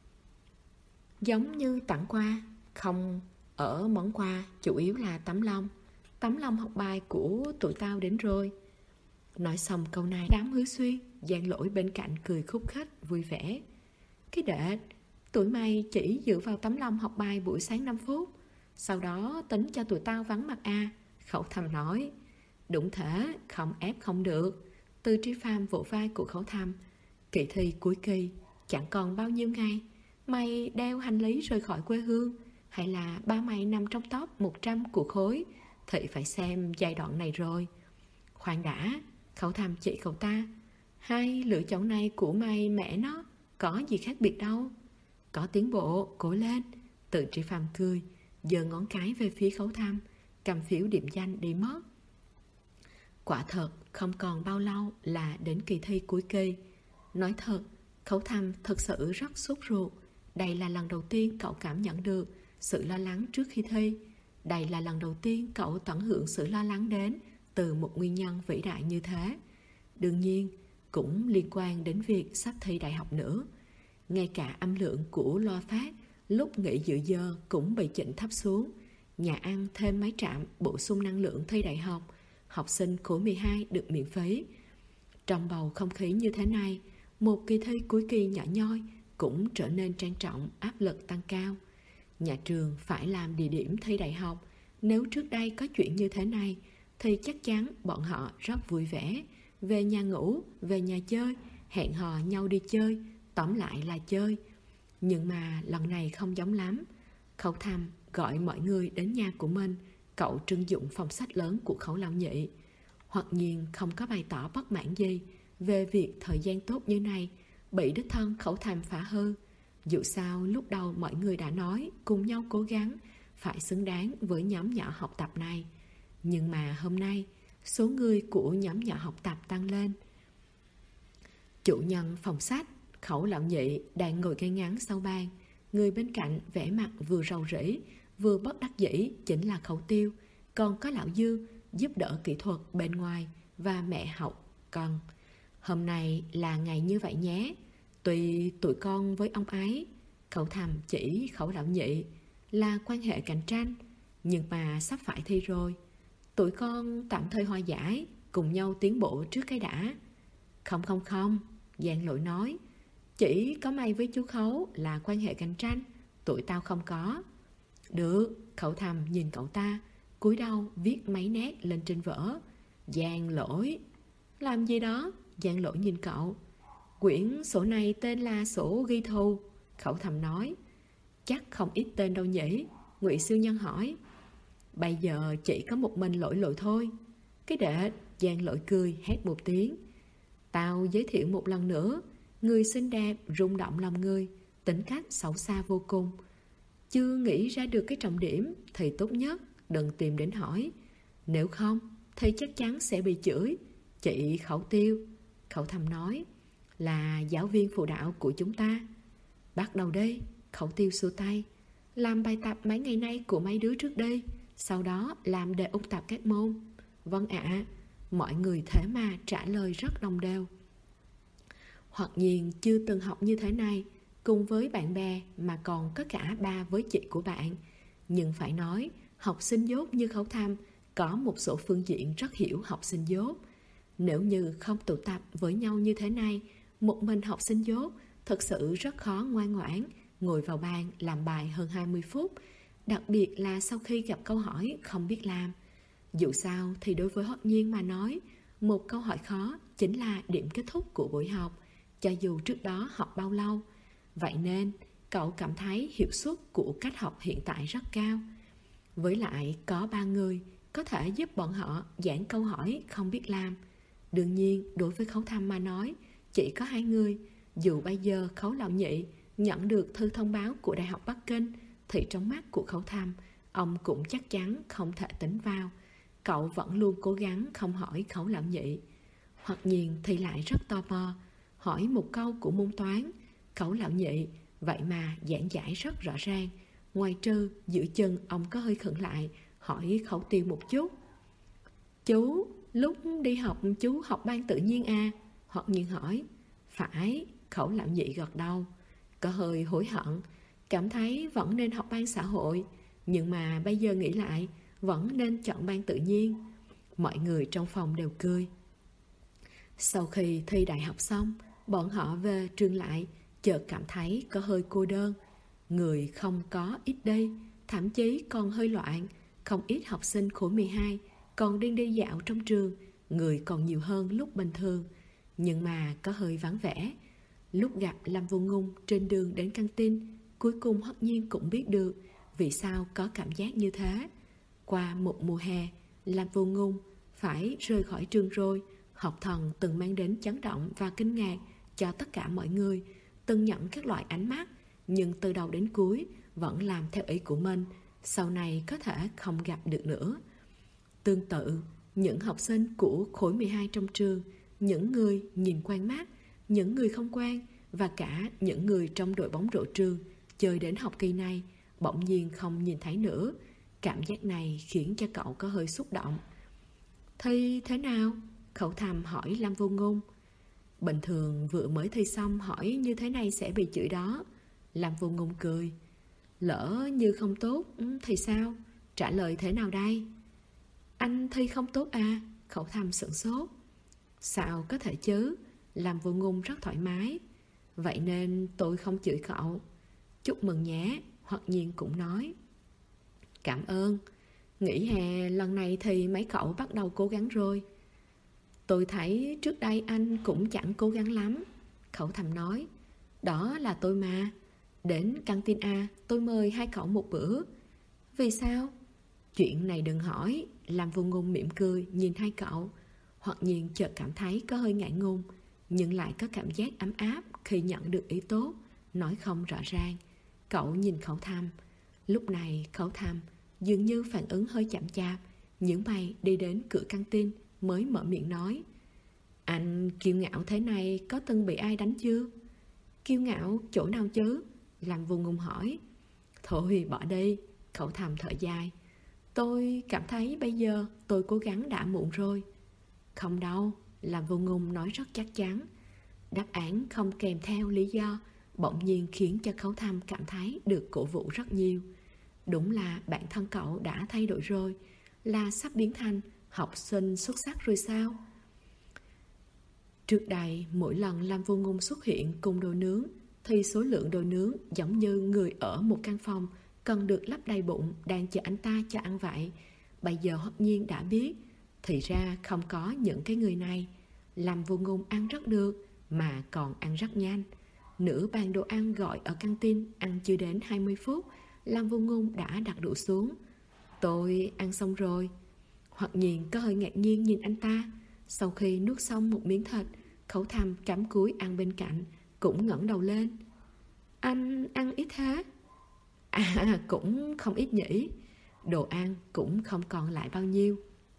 Giống như tặng quà. Không, ở món quà chủ yếu là tấm lòng. Tấm lòng học bài của tụi tao đến rồi. Nói xong câu này, đám Hứa Xuyên, Giang Lỗi bên cạnh cười khúc khích vui vẻ. Cái đệ, tụi mày chỉ dựa vào tấm lòng học bài buổi sáng 5 phút, sau đó tính cho tụi tao vắng mặt à? Khấu Thăm nói. Đúng thế, không ép không được. Từ Tri Phàm vỗ vai của Khấu Thăm. Kỳ thi cuối kỳ, chẳng còn bao nhiêu ngày. Mày đeo hành lý rời khỏi quê hương, hay là ba mày nằm trong top 100 của khối, thì phải xem giai đoạn này rồi. Khoan đã. Khấu Thăm chỉ cậu ta. Hai lựa chọn này của mày mẹ nó có gì khác biệt đâu. Có tiến bộ, cố lên. Từ Tri Phàm cười, giơ ngón cái về phía Khấu Thăm, cầm phiếu điểm danh đi mất. Quả thật không còn bao lâu là đến kỳ thi cuối kỳ. Nói thật, Khấu Thăm thật sự rất sốt ruột. Đây là lần đầu tiên cậu cảm nhận được sự lo lắng trước khi thi. Đây là lần đầu tiên cậu tận hưởng sự lo lắng đến từ một nguyên nhân vĩ đại như thế. Đương nhiên, cũng liên quan đến việc sắp thi đại học nữa. Ngay cả âm lượng của loa phát lúc nghỉ giữa giờ cũng bị chỉnh thấp xuống. nhà ăn thêm mấy trạm bổ sung năng lượng thi đại học, học sinh khối 12 được miễn phí. Trong bầu không khí như thế này, một kỳ thi cuối kỳ nhỏ nhoi cũng trở nên trang trọng, áp lực tăng cao. Nhà trường phải làm địa điểm thi đại học. Nếu trước đây có chuyện như thế này thì chắc chắn bọn họ rất vui vẻ, về nhà ngủ, về nhà chơi, hẹn hò nhau đi chơi, tóm lại là chơi. Nhưng mà lần này không giống lắm. Khấu Thầm gọi mọi người đến nhà của mình. Cậu trưng dụng phòng sách lớn của Khấu Lão Nhị. Hoặc nhiên không có bày tỏ bất mãn gì về việc thời gian tốt như này bị đích thân Khấu Thầm phá hư. Dù sao lúc đầu mọi người đã nói cùng nhau cố gắng phải xứng đáng với nhóm nhỏ học tập này. Nhưng mà hôm nay số người của nhóm nhỏ học tập tăng lên. Chủ nhân phòng sách Khấu Lão Nhị đang ngồi ngay ngắn sau bàn. Người bên cạnh vẻ mặt vừa rầu rĩ vừa bất đắc dĩ chính là Khấu Tiêu. Còn có Lão Dư giúp đỡ kỹ thuật bên ngoài và mẹ học con. Hôm nay là ngày như vậy nhé. Tuy tụi con với ông ấy, Khấu Thầm chỉ Khấu Lão Nhị, là quan hệ cạnh tranh, nhưng mà sắp phải thi rồi. Tụi con tạm thời hòa giải, cùng nhau tiến bộ trước cái đã. Không, Giang Lỗi nói, chỉ có mày với chú Khấu là quan hệ cạnh tranh, tụi tao không có. Được, Khấu Thầm nhìn cậu ta, cúi đầu viết mấy nét lên trên vở. Giang Lỗi. Làm gì đó? Giang Lỗi nhìn cậu. Quyển sổ này tên là sổ ghi thù, Khấu Thầm nói. Chắc không ít tên đâu nhỉ? Ngụy Siêu Nhân hỏi. Bây giờ chỉ có một mình Lỗi thôi. Cái đệ, Giang Lỗi cười hét một tiếng. Tao giới thiệu một lần nữa. Người xinh đẹp, rung động lòng người, tính cách xấu xa vô cùng. Chưa nghĩ ra được cái trọng điểm thì tốt nhất đừng tìm đến hỏi. Nếu không thì chắc chắn sẽ bị chửi. Chị Khấu Tiêu, Khấu Thầm nói, là giáo viên phụ đạo của chúng ta. Bắt đầu đi, Khấu Tiêu xua tay. Làm bài tập mấy ngày nay của mấy đứa trước đây, sau đó làm đề ôn tập các môn. Vâng ạ. Mọi người thế mà trả lời rất đồng đều. Hoặc nhiên chưa từng học như thế này, cùng với bạn bè mà còn có cả ba với chị của bạn. Nhưng phải nói, học sinh dốt như Khấu Thầm có một số phương diện rất hiểu học sinh dốt. Nếu như không tụ tập với nhau như thế này, một mình học sinh dốt thật sự rất khó ngoan ngoãn ngồi vào bàn làm bài hơn 20 phút, đặc biệt là sau khi gặp câu hỏi không biết làm. Dù sao thì đối với Hoặc Nhiên mà nói, một câu hỏi khó chính là điểm kết thúc của buổi học, cho dù trước đó học bao lâu. Vậy nên cậu cảm thấy hiệu suất của cách học hiện tại rất cao. Với lại có 3 người có thể giúp bọn họ giảng câu hỏi không biết làm. Đương nhiên đối với Khấu Thầm mà nói chỉ có 2 người. Dù bây giờ Khấu Lão Nhị nhận được thư thông báo của Đại học Bắc Kinh thì trong mắt của Khấu Thầm ông cũng chắc chắn không thể tính vào. Cậu vẫn luôn cố gắng không hỏi Khấu Lão Nhị. Hoặc nhiên thì lại rất tò mò hỏi một câu của môn toán. Khấu Lão Nhị vậy mà giảng giải rất rõ ràng, ngoài trừ giữa chừng ông có hơi khựng lại hỏi Khấu Tiêu một chút. Chú, lúc đi học chú học ban tự nhiên à? Hoặc nhiên hỏi. Phải, Khấu Lão Nhị gật đầu. Có hơi hối hận, cảm thấy vẫn nên học ban xã hội, nhưng mà bây giờ nghĩ lại vẫn nên chọn ban tự nhiên. Mọi người trong phòng đều cười. Sau khi thi đại học xong, bọn họ về trường lại, chợt cảm thấy có hơi cô đơn. Người không có ít đi, thậm chí còn hơi loạn. Không ít học sinh khối 12 còn đang đi dạo trong trường, người còn nhiều hơn lúc bình thường, nhưng mà có hơi vắng vẻ. Lúc gặp Lâm Vô Ngôn trên đường đến căng tin, cuối cùng Hoặc Nhiên cũng biết được vì sao có cảm giác như thế. Qua một mùa hè, Lâm Vô Ngôn phải rời khỏi trường rồi. Học thần từng mang đến chấn động và kinh ngạc cho tất cả mọi người, từng nhận các loại ánh mắt, nhưng từ đầu đến cuối vẫn làm theo ý của mình, sau này có thể không gặp được nữa. Tương tự, những học sinh của khối 12 trong trường, những người nhìn quen mắt, những người không quen và cả những người trong đội bóng rổ trường chơi đến học kỳ này bỗng nhiên không nhìn thấy nữa. Cảm giác này khiến cho cậu có hơi xúc động. Thi thế nào? Khấu Thầm hỏi Lâm Vô Ngôn. Bình thường vừa mới thi xong hỏi như thế này sẽ bị chửi đó. Lâm Vô Ngôn cười. Lỡ như không tốt thì sao? trả lời thế nào đây? Anh thi không tốt à? Khẩu Thầm sửng sốt. Sao có thể chứ? Làm Vô Ngôn rất thoải mái. Vậy nên tôi không chửi cậu. Chúc mừng nhé, Hoặc Nhiên cũng nói. Cảm ơn. Nghỉ hè lần này thì mấy cậu bắt đầu cố gắng rồi. Tôi thấy trước đây anh cũng chẳng cố gắng lắm, Khẩu Thầm nói. Đó là tôi mà. Đến căng tin A tôi mời hai cậu một bữa. Vì sao? Chuyện này đừng hỏi. Làm Vô Ngôn mỉm cười nhìn hai cậu. Hoặc Nhiên chợt cảm thấy có hơi ngại ngùng, nhưng lại có cảm giác ấm áp khi nhận được ý tốt, nói không rõ ràng. Cậu nhìn Khẩu Thầm. Lúc này Khẩu Thầm dường như phản ứng hơi chậm chạp, nhướng mày đi đến cửa căng tin mới mở miệng nói. Anh kiêu ngạo thế này có từng bị ai đánh chưa? Kiêu ngạo chỗ nào chứ? Làm Vô Ngôn hỏi. Thôi bỏ đi, Khẩu Thầm thở dài. Tôi cảm thấy bây giờ tôi cố gắng đã muộn rồi. Không đâu, Làm Vô Ngôn nói rất chắc chắn. Đáp án không kèm theo lý do bỗng nhiên khiến cho Khẩu Thầm cảm thấy được cổ vũ rất nhiều. Đúng là bản thân cậu đã thay đổi rồi, là sắp biến thành học sinh xuất sắc rồi sao? Trước đây, mỗi lần Lam Vô Ngôn xuất hiện cùng đồ nướng, thì số lượng đồ nướng giống như người ở một căn phòng cần được lấp đầy bụng đang chờ anh ta cho ăn vậy. Bây giờ Hoặc Nhiên đã biết, thì ra không có những cái người này. Lam Vô Ngôn ăn rất được, mà còn ăn rất nhanh. Nửa bàn đồ ăn gọi ở căng tin ăn chưa đến 20 phút, Lam Vô Ngôn đã đặt đũa xuống. Tôi ăn xong rồi. Hoặc Nhiên có hơi ngạc nhiên nhìn anh ta. Sau khi nuốt xong một miếng thịt, Khẩu Thầm cắm cúi ăn bên cạnh, cũng ngẩng đầu lên. Anh ăn ít thế? À, cũng không ít nhỉ. Đồ ăn cũng không còn lại bao nhiêu.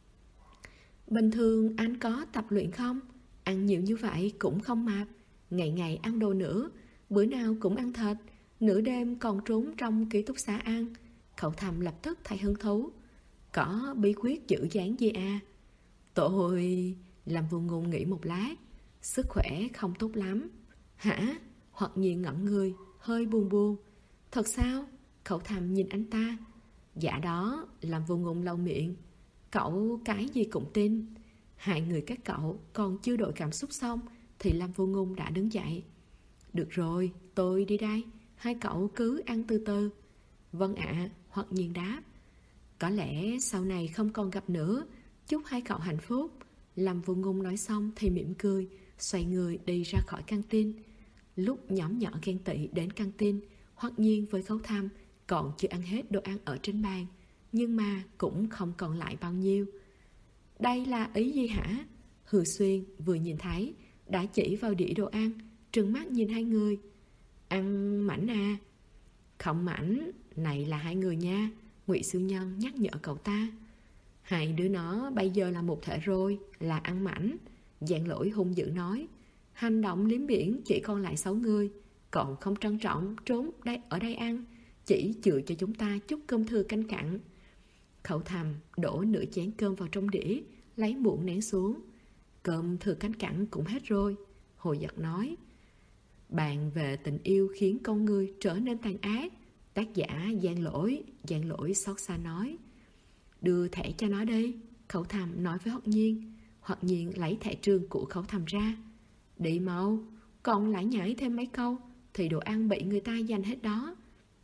Bình thường anh có tập luyện không? Ăn nhiều như vậy cũng không mập. Ngày ngày ăn đồ nữa, bữa nào cũng ăn thịt, nửa đêm còn trốn trong ký túc xá ăn. Khẩu Thầm lập tức thấy hứng thú. Có bí quyết giữ dáng gì à? Tôi... Làm Vô Ngôn nghĩ một lát. Sức khỏe không tốt lắm. Hả? Hoặc Nhiên ngẩn người, hơi buồn buồn. Thật sao? Khẩu Thầm nhìn anh ta. Dạ đó. Làm Vô Ngôn lau miệng. Cậu cái gì cũng tin. Hai người các cậu còn chưa đổi cảm xúc xong thì Lam Vô Ngôn đã đứng dậy. Được rồi, tôi đi đây. Hai cậu cứ ăn từ từ. Vâng ạ, Hoặc Nhiên đáp. Có lẽ sau này không còn gặp nữa. Chúc hai cậu hạnh phúc. Lam Vô Ngôn nói xong thì mỉm cười, xoay người đi ra khỏi căng tin. Lúc nhóm nhỏ ghen tị đến căng tin, Hoặc Nhiên với Khấu Thầm còn chưa ăn hết đồ ăn ở trên bàn, nhưng mà cũng không còn lại bao nhiêu. Đây là ý gì hả? Hừ Xuyên vừa nhìn thấy đã chỉ vào đĩa đồ ăn, trừng mắt nhìn hai người. Ăn mảnh à? Không mảnh, này là hai người nha, Ngụy Siêu Nhân nhắc nhở cậu ta. Hai đứa nó bây giờ là một thể rồi, là ăn mảnh. Giang Lỗi hung dữ nói. Hành động liếm biển chỉ còn lại 6 người, còn không trân trọng trốn ở đây ăn, chỉ chừa cho chúng ta chút cơm thừa canh cặn. Khẩu Thầm đổ nửa chén cơm vào trong đĩa, lấy muỗng nén xuống. Cơm thừa canh cặn cũng hết rồi, Hồ Giật nói. Bàn về tình yêu khiến con người trở nên tàn ác. Tác giả Giang Lỗi xót xa nói. Đưa thẻ cho nó đi, Khẩu Thầm nói với Hoặc Nhiên. Hoặc Nhiên lấy thẻ trường của Khẩu Thầm ra. Đi mau, còn lại nhảy thêm mấy câu thì đồ ăn bị người ta giành hết đó.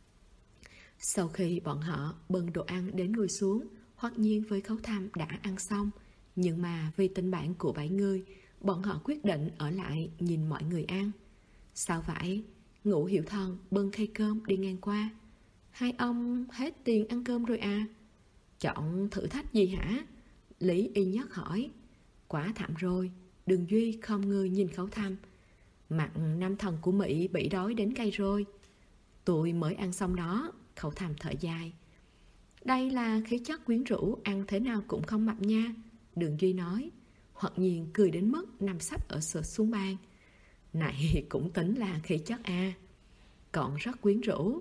Sau khi bọn họ bưng đồ ăn đến ngồi xuống, Hoặc Nhiên với Khấu Thầm đã ăn xong. Nhưng mà vì tình bạn của 7 người, bọn họ quyết định ở lại nhìn mọi người ăn. Sao vậy? Ngũ Hiểu Thần bưng khay cơm đi ngang qua. Hai ông hết tiền ăn cơm rồi à? Chọn thử thách gì hả? Lý Y Nhất hỏi. Quá thảm rồi. Đường Duy không người nhìn Khấu Thầm. Mặt nam thần của Mỹ bị đói đến cay rồi. Tôi mới ăn xong đó, Khấu Thầm thở dài. Đây là khí chất quyến rũ, ăn thế nào cũng không mập nha, Đường Duy nói. Hoặc Nhiên cười đến mức nằm sấp ở sượt xuống bàn. Này cũng tính là khí chất à. Còn rất quyến rũ.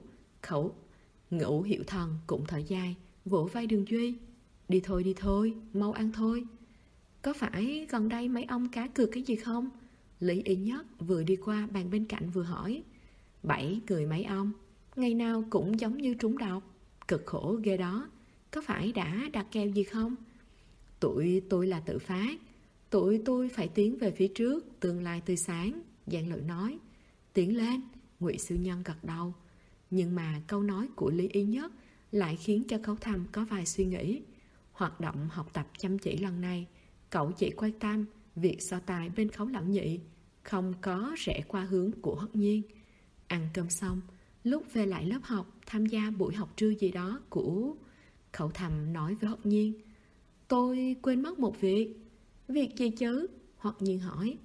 Ngũ Hiểu Thần cũng thở dài, vỗ vai Đường Duy. Đi thôi, mau ăn thôi. Có phải gần đây mấy ông cá cược cái gì không? Lý Y Nhất vừa đi qua bàn bên cạnh vừa hỏi. 7 người mấy ông, ngày nào cũng giống như trúng độc, cực khổ ghê đó. có phải đã đặt kèo gì không? Tụi tôi là tự phát. Tụi tôi phải tiến về phía trước, tương lai tươi sáng, Giang Lợi nói. Tiến lên, Ngụy Siêu Nhân gật đầu. Nhưng mà câu nói của Lý Y Nhất lại khiến cho Khấu Thầm có vài suy nghĩ. Hoạt động học tập chăm chỉ lần này, cậu chỉ quan tâm việc so tài bên Khấu Lão Nhị, không có rẽ qua hướng của Hất Nhiên. Ăn cơm xong, lúc về lại lớp học, tham gia buổi học trưa gì đó của Khấu Thầm nói với Hất Nhiên. Tôi quên mất một việc. Việc gì chứ? Hất Nhiên hỏi.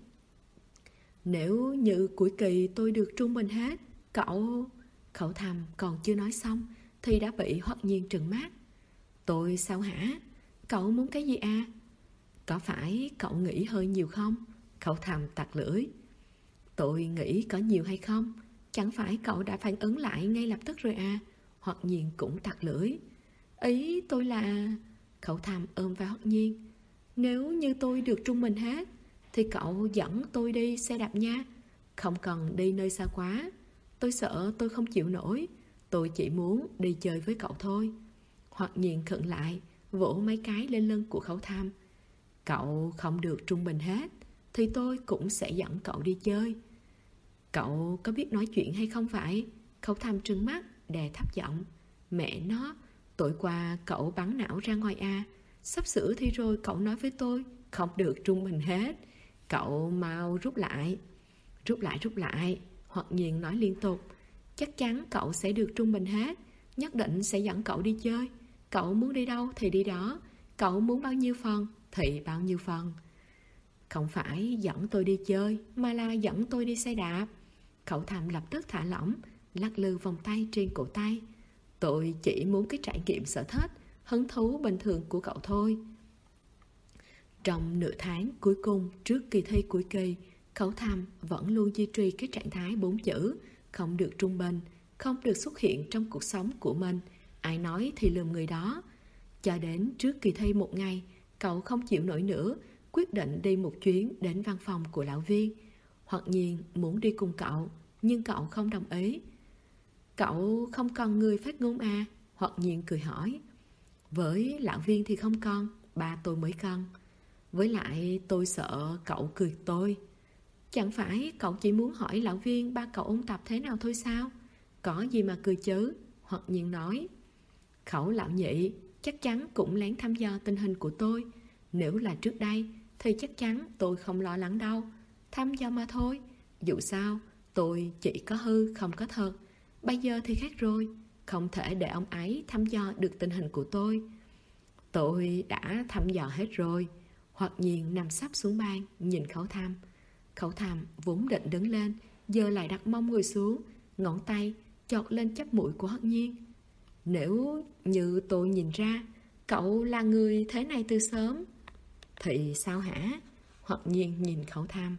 Nếu như cuối kỳ tôi được trung bình hết, cậu... Khấu Thầm còn chưa nói xong thì đã bị Hất Nhiên trừng mắt. Tôi sao hả? Cậu muốn cái gì à? Có phải cậu nghĩ hơi nhiều không? Khấu Thầm tặc lưỡi. Tôi nghĩ có nhiều hay không? Chẳng phải cậu đã phản ứng lại ngay lập tức rồi à? Hất Nhiên cũng tặc lưỡi. Ý tôi là... Khấu Thầm ôm vào Hất Nhiên. Nếu như tôi được trung bình hết thì cậu dẫn tôi đi xe đạp nha. Không cần đi nơi xa quá. Tôi sợ tôi không chịu nổi. Tôi chỉ muốn đi chơi với cậu thôi. Hất Nhiên khựng lại, vỗ mấy cái lên lưng của Khấu Thầm. Cậu không được trung bình hết thì tôi cũng sẽ dẫn cậu đi chơi. Cậu có biết nói chuyện hay không phải? Khấu Thầm trừng mắt, đè thấp giọng. Mẹ nó, tối qua cậu bắn não ra ngoài à? Sắp sửa thi rồi cậu nói với tôi không được trung bình hết. Cậu mau rút lại. Rút lại. Hất Nhiên nói liên tục. Chắc chắn cậu sẽ được trung bình hết. Nhất định sẽ dẫn cậu đi chơi. Cậu muốn đi đâu thì đi đó. Cậu muốn bao nhiêu phần thì bao nhiêu phần. Không phải dẫn tôi đi chơi, mà là dẫn tôi đi xe đạp. Khấu Thầm lập tức thả lỏng, lắc lư vòng tay trên cổ tay. Tôi chỉ muốn cái trải nghiệm sở thích, hứng thú bình thường của cậu thôi. Trong nửa tháng cuối cùng trước kỳ thi cuối kỳ, Khấu Thầm vẫn luôn duy trì cái trạng thái 4 chữ, không được trung bình, không được xuất hiện trong cuộc sống của mình. Ai nói thì lườm người đó. Cho đến trước kỳ thi một ngày, cậu không chịu nổi nữa, quyết định đi một chuyến đến văn phòng của lão Viên. Hất Nhiên muốn đi cùng cậu, nhưng cậu không đồng ý. Cậu không cần người phát ngôn à? Hất Nhiên cười hỏi. Với lão Viên thì không cần, ba tôi mới cần. Với lại tôi sợ cậu cười tôi. Chẳng phải cậu chỉ muốn hỏi lão Viên ba cậu ôn tập thế nào thôi sao? Có gì mà cười chứ? Hất Nhiên nói. Khẩu lão Nhị chắc chắn cũng lén thăm dò tình hình của tôi. Nếu là trước đây thì chắc chắn tôi không lo lắng đâu. Thăm dò mà thôi. Dù sao tôi chỉ có hư không có thật. Bây giờ thì khác rồi. Không thể để ông ấy thăm dò được tình hình của tôi. Tôi đã thăm dò hết rồi. Hất Nhiên nằm sấp xuống bàn, nhìn Khấu Thầm. Khấu Thầm vốn định đứng lên, giờ lại đặt mông ngồi xuống, ngón tay chọt lên chóp mũi của Hất Nhiên. Nếu như tôi nhìn ra cậu là người thế này từ sớm thì sao hả? Hất Nhiên nhìn Khấu Thầm.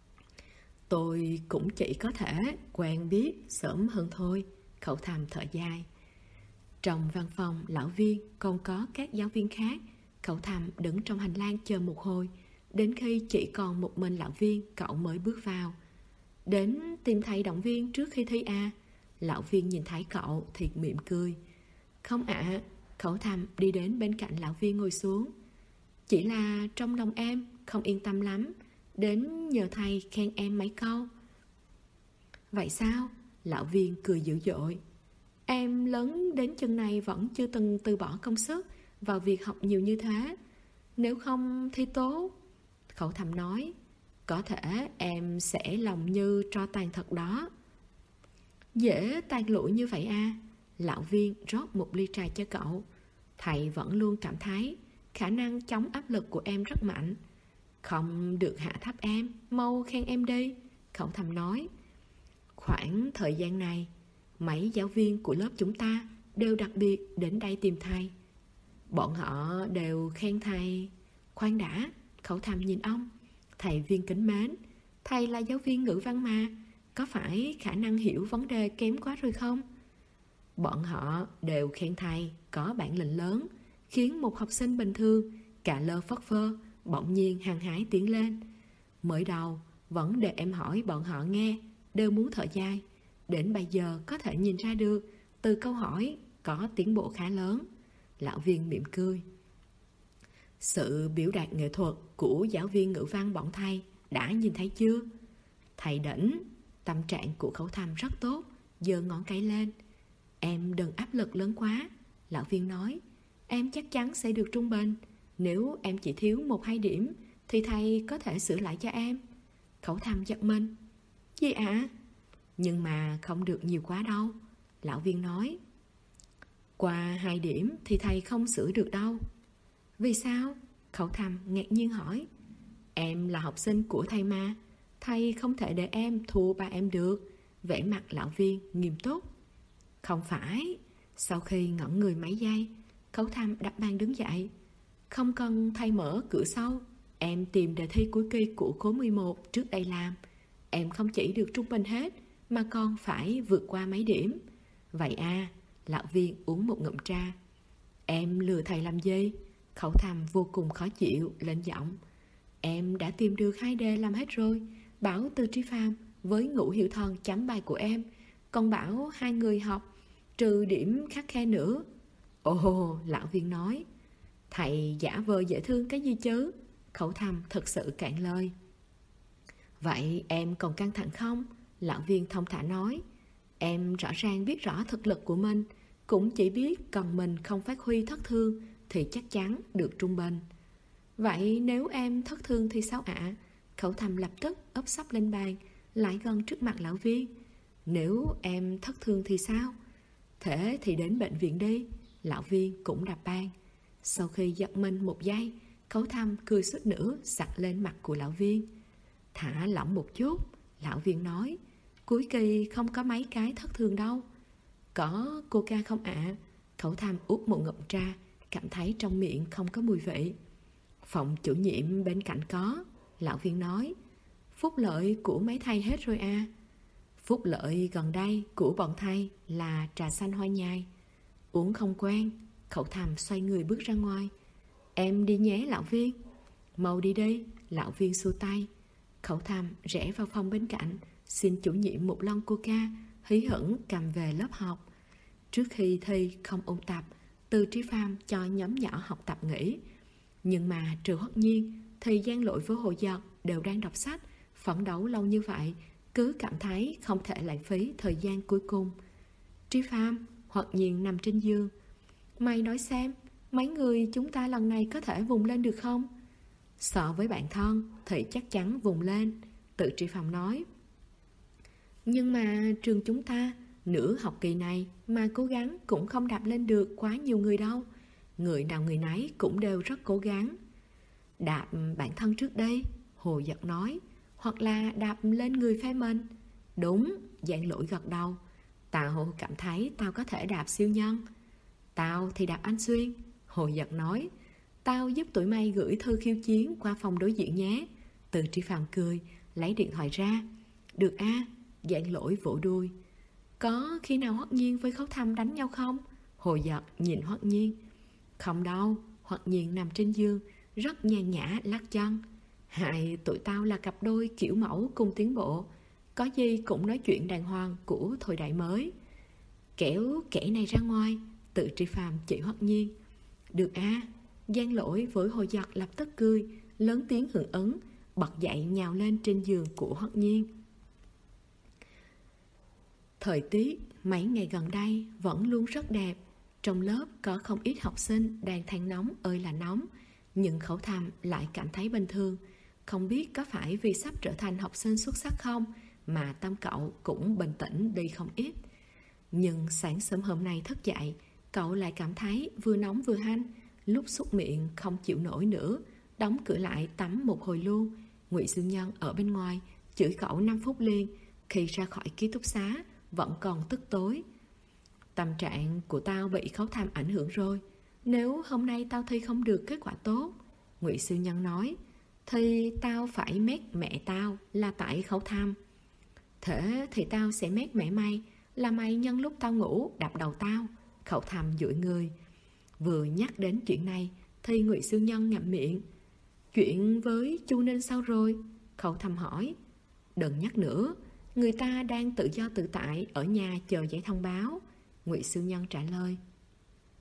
Tôi cũng chỉ có thể quen biết sớm hơn thôi. Khấu Thầm thở dài. Trong văn phòng lão Viên còn có các giáo viên khác. Khấu Thầm đứng trong hành lang chờ một hồi, đến khi chỉ còn một mình lão Viên, cậu mới bước vào. Đến tìm thầy động viên trước khi thi à? Lão Viên nhìn thấy cậu thì mỉm cười. Không ạ. Khấu Thầm đi đến bên cạnh lão Viên ngồi xuống. Chỉ là trong lòng em không yên tâm lắm, đến nhờ thầy khen em mấy câu. Vậy sao? Lão Viên cười dữ dội. Em lớn đến chừng này vẫn chưa từng từ bỏ công sức vào việc học nhiều như thế. Nếu không thi tốt. Khấu Thầm nói. Có thể em sẽ lòng như tro tàn thật đó. Dễ tàn lụi như vậy à? Lão Viên rót một ly trà cho cậu. Thầy vẫn luôn cảm thấy khả năng chống áp lực của em rất mạnh. Không được hạ thấp em, mau khen em đi. Khấu Thầm nói. Khoảng thời gian này, mấy giáo viên của lớp chúng ta đều đặc biệt đến đây tìm thầy. Bọn họ đều khen thầy. Khoan đã, Khấu Thầm nhìn ông. Thầy Viên kính mến, thầy là giáo viên ngữ văn mà, có phải khả năng hiểu vấn đề kém quá rồi không? Bọn họ đều khen thầy có bản lĩnh lớn, khiến một học sinh bình thường cả lơ phất phơ bỗng nhiên hăng hái tiến lên. Mới đầu vẫn để em hỏi bọn họ nghe, đều muốn thở dài. Đến bây giờ có thể nhìn ra được từ câu hỏi có tiến bộ khá lớn. Lão Viên mỉm cười. Sự biểu đạt nghệ thuật của giáo viên ngữ văn bọn thầy đã nhìn thấy chưa? Thầy đỉnh. Tâm trạng của Khẩu Thăm rất tốt, giơ ngón cái lên. Em đừng áp lực lớn quá, Lão Viên nói. Em chắc chắn sẽ được trung bình. Nếu em chỉ thiếu 1-2 điểm thì thầy có thể sửa lại cho em. Khẩu Thăm giật mình. Gì ạ? Nhưng mà không được nhiều quá đâu, Lão Viên nói. Qua 2 điểm thì thầy không sửa được đâu. Vì sao? Khẩu Thăm ngạc nhiên hỏi. Em là học sinh của thầy mà, thầy không thể để em thua ba em được. Vẻ mặt Lão Viên nghiêm túc. Không phải. Sau khi ngẩn người mấy giây, Khẩu Thăm đập bàn đứng dậy. Không cần thầy mở cửa sau, em tìm đề thi cuối kỳ của khối 11 trước đây làm. Em không chỉ được trung bình hết mà còn phải vượt qua mấy điểm. Vậy à? Lão Viên uống một ngụm trà. Em lừa thầy làm gì? Khẩu Thăm vô cùng khó chịu, lên giọng. Em đã tìm được 2 đề làm hết rồi. Bảo Từ Tri Phàm với Ngũ Hiệu Thần chấm bài của em, còn bảo 2 người học trừ điểm khắt khe nữa. Ồ, Lão Viên nói. Thầy giả vờ dễ thương cái gì chứ? Khẩu Thăm thật sự cạn lời. Vậy em còn căng thẳng không? Lão Viên thông thả nói. Em rõ ràng biết rõ thực lực của mình, cũng chỉ biết cần mình không phát huy thất thường thì chắc chắn được trung bình. Vậy nếu em thất thường thì sao ạ? Khẩu Thăm lập tức ấp sấp lên bàn, lại gần trước mặt Lão Viên. Nếu em thất thường thì sao? Thế thì đến bệnh viện đi. Lão Viên cũng đập bàn. Sau khi giật mình một giây, Khẩu Thăm cười suýt nữa sặc lên mặt của Lão Viên. Thả lỏng một chút, Lão Viên nói. Cuối kỳ không có mấy cái thất thường đâu. Có coca không ạ? Khẩu Thăm uống một ngụm trà, cảm thấy trong miệng không có mùi vị. Phòng chủ nhiệm bên cạnh có, Lão Viên nói. Phúc lợi của mấy thầy hết rồi à? Phúc lợi gần đây của bọn thầy là trà xanh hoa nhài. Uống không quen. Khẩu Thăm xoay người bước ra ngoài. Em đi nhé Lão Viên. Mau đi đi, Lão Viên xua tay. Khẩu Thăm rẽ vào phòng bên cạnh, xin chủ nhiệm một lon coca, hí hửng cầm về lớp học. Trước khi thi không ôn tập, Từ Tri Phàm cho nhóm nhỏ học tập nghỉ. Nhưng mà trừ Hoắc Nhiên thì Giang Lỗi với Hồ Giật đều đang đọc sách, phấn đấu lâu như vậy, cứ cảm thấy không thể lãng phí thời gian cuối cùng. Tri Phàm, Hoắc Nhiên nằm trên giường. Mày nói xem, mấy người chúng ta lần này có thể vùng lên được không? So với bạn thân thì chắc chắn vùng lên, Từ Tri Phàm nói. Nhưng mà trường chúng ta nửa học kỳ này mà cố gắng cũng không đạp lên được quá nhiều người đâu. Người nào người nấy cũng đều rất cố gắng. Đạp bản thân trước đây, Hồ Giật nói. Hoặc là đạp lên người phe mình. Đúng, Giang Lỗi gật đầu. Tao cảm thấy tao có thể đạp siêu nhân. Tao thì đạp anh Xuyên, Hồ Giật nói. Tao giúp tụi mày gửi thư khiêu chiến qua phòng đối diện nhé. Từ Tri Phàm cười, lấy điện thoại ra. Được a, Giang Lỗi vỗ đuôi. Có khi nào Hoắc Nhiên với Khấu Thăm đánh nhau không? Hồ Giật nhìn Hoắc Nhiên. Không đâu, Hoắc Nhiên nằm trên giường, rất nhàn nhã lắc chân. Hại tụi tao là cặp đôi kiểu mẫu cùng tiến bộ, có gì cũng nói chuyện đàng hoàng của thời đại mới. Kéo kẻ này ra ngoài, Từ Tri Phàm chỉ Hoắc Nhiên. Được a, Giang Lỗi với Hồ Giật lập tức cười, lớn tiếng hưởng ứng, bật dậy nhào lên trên giường của Hoắc Nhiên. Thời tiết mấy ngày gần đây vẫn luôn rất đẹp. Trong lớp có không ít học sinh đang than nóng ơi là nóng, nhưng Khẩu Thăm lại cảm thấy bình thường. Không biết có phải vì sắp trở thành học sinh xuất sắc không mà tâm cậu cũng bình tĩnh đi không ít. Nhưng sáng sớm hôm nay thức dậy, cậu lại cảm thấy vừa nóng vừa hanh. Lúc súc miệng không chịu nổi nữa, đóng cửa lại tắm một hồi luôn. Ngụy Siêu Nhân ở bên ngoài chửi cậu 5 phút liền. Khi ra khỏi ký túc xá vẫn còn tức tối. Tâm trạng của tao bị Khấu Thăm ảnh hưởng rồi. Nếu hôm nay tao thi không được kết quả tốt, Ngụy Siêu Nhân nói, thì tao phải mét mẹ tao là tại Khấu Thăm. Thế thì tao sẽ mét mẹ mày là mày nhân lúc tao ngủ đập đầu tao, Khấu Thăm dụi người. Vừa nhắc đến chuyện này thì Ngụy Siêu Nhân ngậm miệng. Chuyện với Chu Ninh sao rồi? Khấu Thăm hỏi. Đừng nhắc nữa, người ta đang tự do tự tại ở nhà chờ giấy thông báo, Ngụy Siêu Nhân trả lời.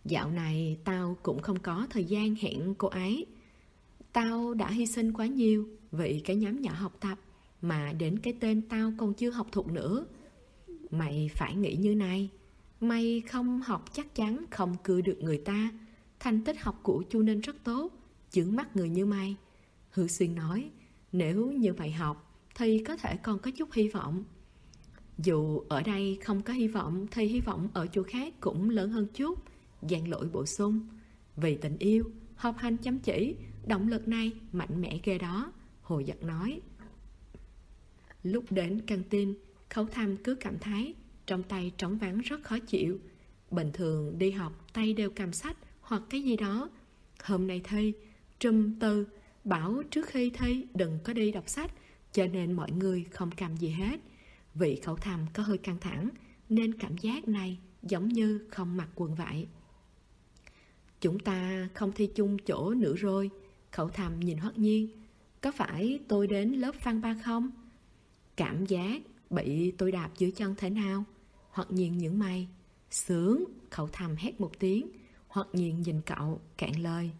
Dạo này tao cũng không có thời gian hẹn cô ấy. Tao đã hy sinh quá nhiều vì cái nhóm nhỏ học tập, mà đến cái tên tao còn chưa học thuộc nữa. Mày phải nghĩ như này, mày không học chắc chắn không cưa được người ta. Thành tích học của Chu Ninh rất tốt, chướng mắt người như mày. Hứa Xuyên nói, nếu như mày học thì có thể còn có chút hy vọng. Dù ở đây không có hy vọng thì hy vọng ở chỗ khác cũng lớn hơn chút. Giang Lỗi bổ sung, vì tình yêu, học hành chăm chỉ, động lực này mạnh mẽ ghê đó. Hồ Giật nói. Lúc đến căng tin, Khấu Thăm cứ cảm thấy trong tay trống vắng rất khó chịu. Bình thường đi học tay đều cầm sách hoặc cái gì đó. Hôm nay thi, Trùm Từ bảo trước khi thi đừng có đi đọc sách, cho nên mọi người không cầm gì hết. Vị Khấu Thăm có hơi căng thẳng, nên cảm giác này giống như không mặc quần vậy. Chúng ta không thi chung chỗ nữa rồi. Khấu Thăm nhìn Hoắc Nhiên, có phải tôi đến lớp văn ba không? Cảm giác bị tôi đạp dưới chân thế nào? Hoắc Nhiên nhướng mày. Sướng. Khấu Thăm hét một tiếng. Hoắc Nhiên nhìn cậu cạn lời.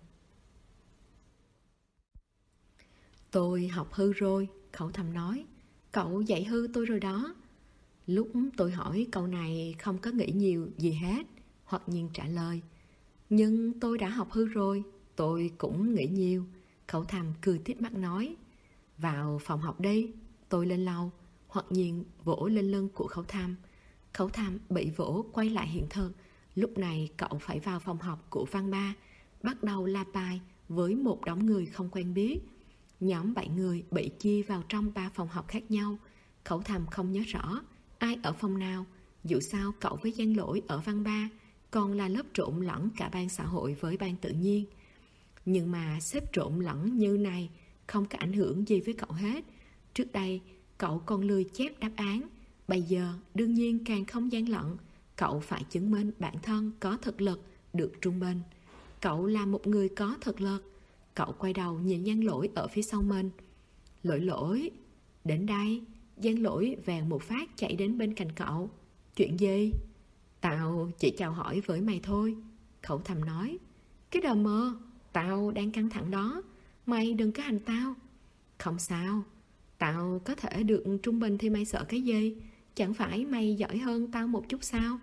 Tôi học hư rồi. Khấu Thăm nói. Cậu dạy hư tôi rồi đó. Lúc tôi hỏi câu này không có nghĩ nhiều gì hết. Hoắc Nhiên trả lời. Nhưng tôi đã học hư rồi. Tôi cũng nghĩ nhiều. Khấu Thăm cười tít mắt nói. Vào phòng học đi. Tôi lên lầu. Hoắc Nhiên vỗ lên lưng của Khấu Thăm. Khấu Thăm bị vỗ quay lại hiện thực. Lúc này cậu phải vào phòng học của Văn Ba, bắt đầu làm bài với một đống người không quen biết. Nhóm 7 người bị chia vào trong 3 phòng học khác nhau. Khấu Thăm không nhớ rõ ai ở phòng nào. Dù sao cậu với Giang Lỗi ở Văn Ba còn là lớp trộn lẫn cả ban xã hội với ban tự nhiên. Nhưng mà xếp trộn lẫn như này không có ảnh hưởng gì với cậu hết. Trước đây cậu còn lười chép đáp án, bây giờ đương nhiên càng không gian lận. Cậu phải chứng minh bản thân có thực lực được trung bình. Cậu là một người có thực lực. Cậu quay đầu nhìn Giang Lỗi ở phía sau mình. Lỗi. Đến đây. Giang Lỗi vèo một phát chạy đến bên cạnh cậu. Chuyện gì? Tao chỉ chào hỏi với mày thôi. Khấu Thăm nói. Cái đờ mơ, tao đang căng thẳng đó. Mày đừng có hành tao. Không sao. Tao có thể được trung bình thì mày sợ cái gì? Chẳng phải mày giỏi hơn tao một chút sao?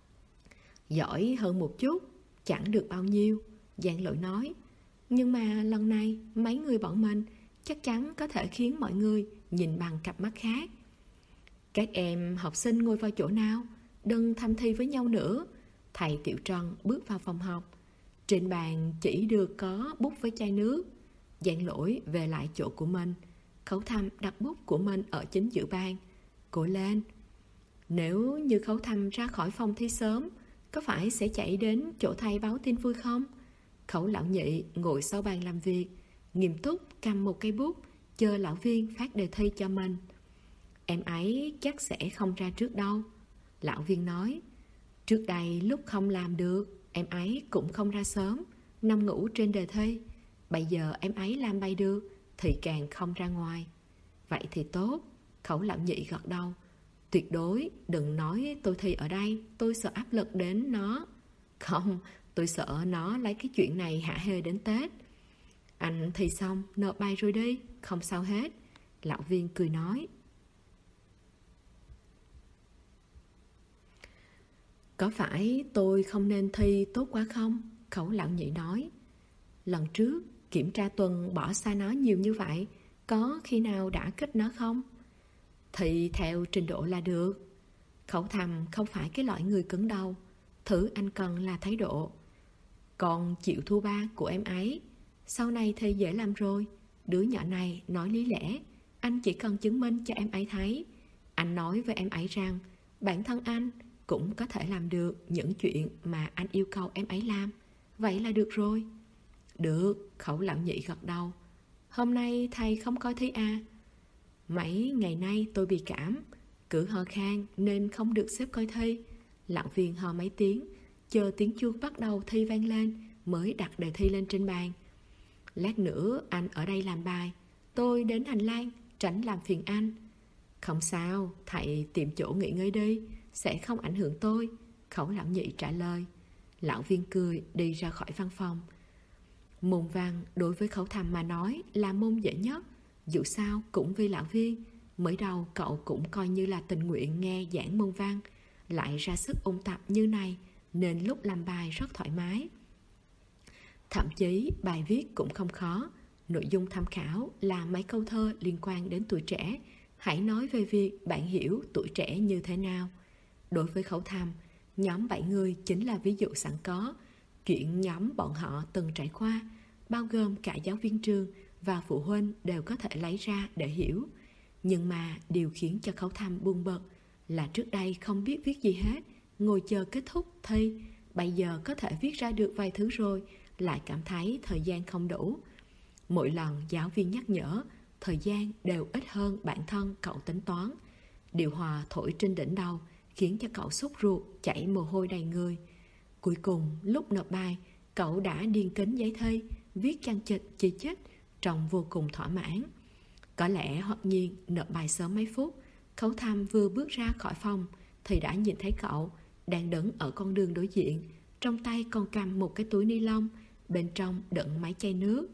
Giỏi hơn một chút chẳng được bao nhiêu, Giang Lỗi nói. Nhưng mà lần này mấy người bọn mình chắc chắn có thể khiến mọi người nhìn bằng cặp mắt khác. Các em học sinh ngồi vào chỗ nào, đừng thăm thi với nhau nữa. Thầy Tiểu Trần bước vào phòng học. Trên bàn chỉ được có bút với chai nước. Giang Lỗi về lại chỗ của mình. Khấu Thăm đặt bút của mình ở chính giữa bàn. Cố lên. Nếu như Khấu Thăm ra khỏi phòng thi sớm, có phải sẽ chạy đến chỗ thầy báo tin vui không? Khấu Lão Nhị ngồi sau bàn làm việc, nghiêm túc cầm một cây bút, chờ lão viên phát đề thi cho mình. Em ấy chắc sẽ không ra trước đâu. Lão viên nói. Trước đây lúc không làm được, em ấy cũng không ra sớm, nằm ngủ trên đề thi. Bây giờ em ấy làm bay được thì càng không ra ngoài. Vậy thì tốt. Khấu Lão Nhị gật đầu. Tuyệt đối đừng nói tôi thi ở đây, tôi sợ áp lực đến nó. Không, tôi sợ nó lấy cái chuyện này hả hê đến Tết. Anh thi xong nộp bài rồi đi, không sao hết. Lão viên cười nói. Có phải tôi không nên thi tốt quá không? Khấu Lão Nhị nói. Lần trước kiểm tra tuần bỏ xa nó nhiều như vậy, có khi nào đã kích nó không? Thì theo trình độ là được. Khấu Thăm không phải cái loại người cứng đầu. Thứ anh cần là thái độ. Còn chịu thua ba của em ấy. Sau này thì dễ làm rồi. Đứa nhỏ này nói lý lẽ. Anh chỉ cần chứng minh cho em ấy thấy. Anh nói với em ấy rằng bản thân anh cũng có thể làm được những chuyện mà anh yêu cầu em ấy làm. Vậy là được rồi. Được. Khấu Lão Nhị gật đầu. Hôm nay thầy không coi thi à? Mấy ngày nay tôi bị cảm, cứ ho khan nên không được xếp coi thi. Lão viên ho mấy tiếng, chờ tiếng chuông bắt đầu thi vang lên mới đặt đề thi lên trên bàn. Lát nữa anh ở đây làm bài, tôi đến hành lang tránh làm phiền anh. Không sao, thầy tìm chỗ nghỉ ngơi đi, sẽ không ảnh hưởng tôi. Khấu Lão Nhị trả lời. Lão Viên cười đi ra khỏi văn phòng. Môn văn đối với Khấu Thầm mà nói là môn dễ nhất. Dù sao cũng vì Lão Viên, mới đầu cậu cũng coi như là tình nguyện nghe giảng môn văn, lại ra sức ôn tập như này nên lúc làm bài rất thoải mái. Thậm chí bài viết cũng không khó. Nội dung tham khảo là mấy câu thơ liên quan đến tuổi trẻ. Hãy nói về việc bạn hiểu tuổi trẻ như thế nào. Đối với Khấu Thầm, nhóm 7 người chính là ví dụ sẵn có. Chuyện nhóm bọn họ từng trải qua, bao gồm cả giáo viên trường và phụ huynh đều có thể lấy ra để hiểu. Nhưng mà điều khiến cho Khấu Thầm buồn bực là trước đây không biết viết gì hết, ngồi chờ kết thúc thi. Bây giờ có thể viết ra được vài thứ rồi, lại cảm thấy thời gian không đủ. Mỗi lần giáo viên nhắc nhở, thời gian đều ít hơn bản thân cậu tính toán. Điều hòa thổi trên đỉnh đầu khiến cho cậu sốt ruột, chảy mồ hôi đầy người. Cuối cùng lúc nộp bài, cậu đã điền kính giấy thi, viết chằng chịt chỉ chích, trông vô cùng thỏa mãn. Có lẽ hoặc nhiên nộp bài sớm mấy phút, Khấu Thầm vừa bước ra khỏi phòng thì đã nhìn thấy cậu đang đứng ở con đường đối diện, trong tay còn cầm một cái túi ni lông, bên trong đựng mấy chai nước.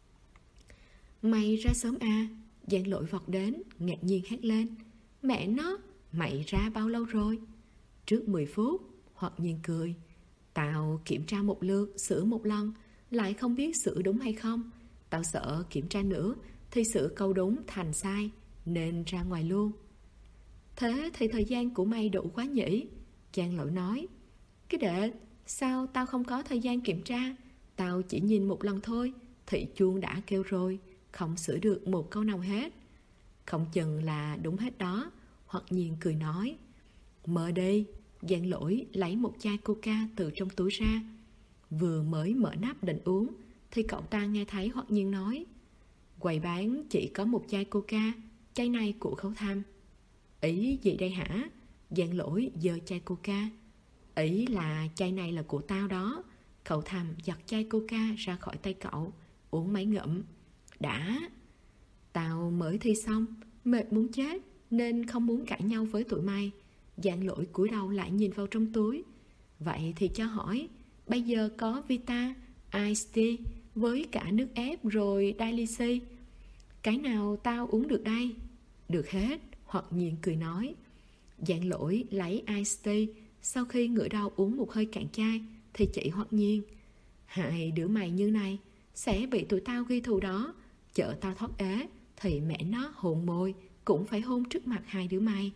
Mày ra sớm à? Giang Lỗi vọt đến, ngạc nhiên hét lên. Mẹ nó, mày ra bao lâu rồi? Trước 10 phút, hoặc nhiên cười. Tao kiểm tra một lượt, sửa một lần, lại không biết sửa đúng hay không. Tao sợ kiểm tra nữa thì sửa câu đúng thành sai, nên ra ngoài luôn. Thế thì thời gian của mày đủ quá nhỉ? Giang Lỗi nói. Cái đệ, sao tao không có thời gian kiểm tra? Tao chỉ nhìn một lần thôi, thị chuông đã kêu rồi, không sửa được một câu nào hết. Không chừng là đúng hết đó. Hoặc nhiên cười nói. Mở đi. Giang Lỗi lấy một chai coca từ trong túi ra. Vừa mới mở nắp định uống thì cậu ta nghe thấy Hoặc nhiên nói. Quầy bán chỉ có một chai coca, chai này của Khấu Thầm. Ý gì đây hả? Giang Lỗi giơ chai coca. Ý là chai này là của tao đó. Khấu Thầm giật chai coca ra khỏi tay cậu, uống mấy ngụm. Đã. Tao mới thi xong, mệt muốn chết nên không muốn cãi nhau với tụi mày. Giang Lỗi cúi đầu lại nhìn vào trong túi. Vậy thì cho hỏi, bây giờ có Vita, Ice Tea với cả nước ép rồi Daily. Cái nào tao uống được đây? Được hết. Hoặc nhiên cười nói. Giang Lỗi lấy Ice Tea, sau khi ngửa đầu uống một hơi cạn chai thì chỉ Hoặc nhiên. Hai đứa mày như này sẽ bị tụi tao ghi thù đó. Chợ tao thoát ế thì mẹ nó hôn môi cũng phải hôn trước mặt hai đứa mày.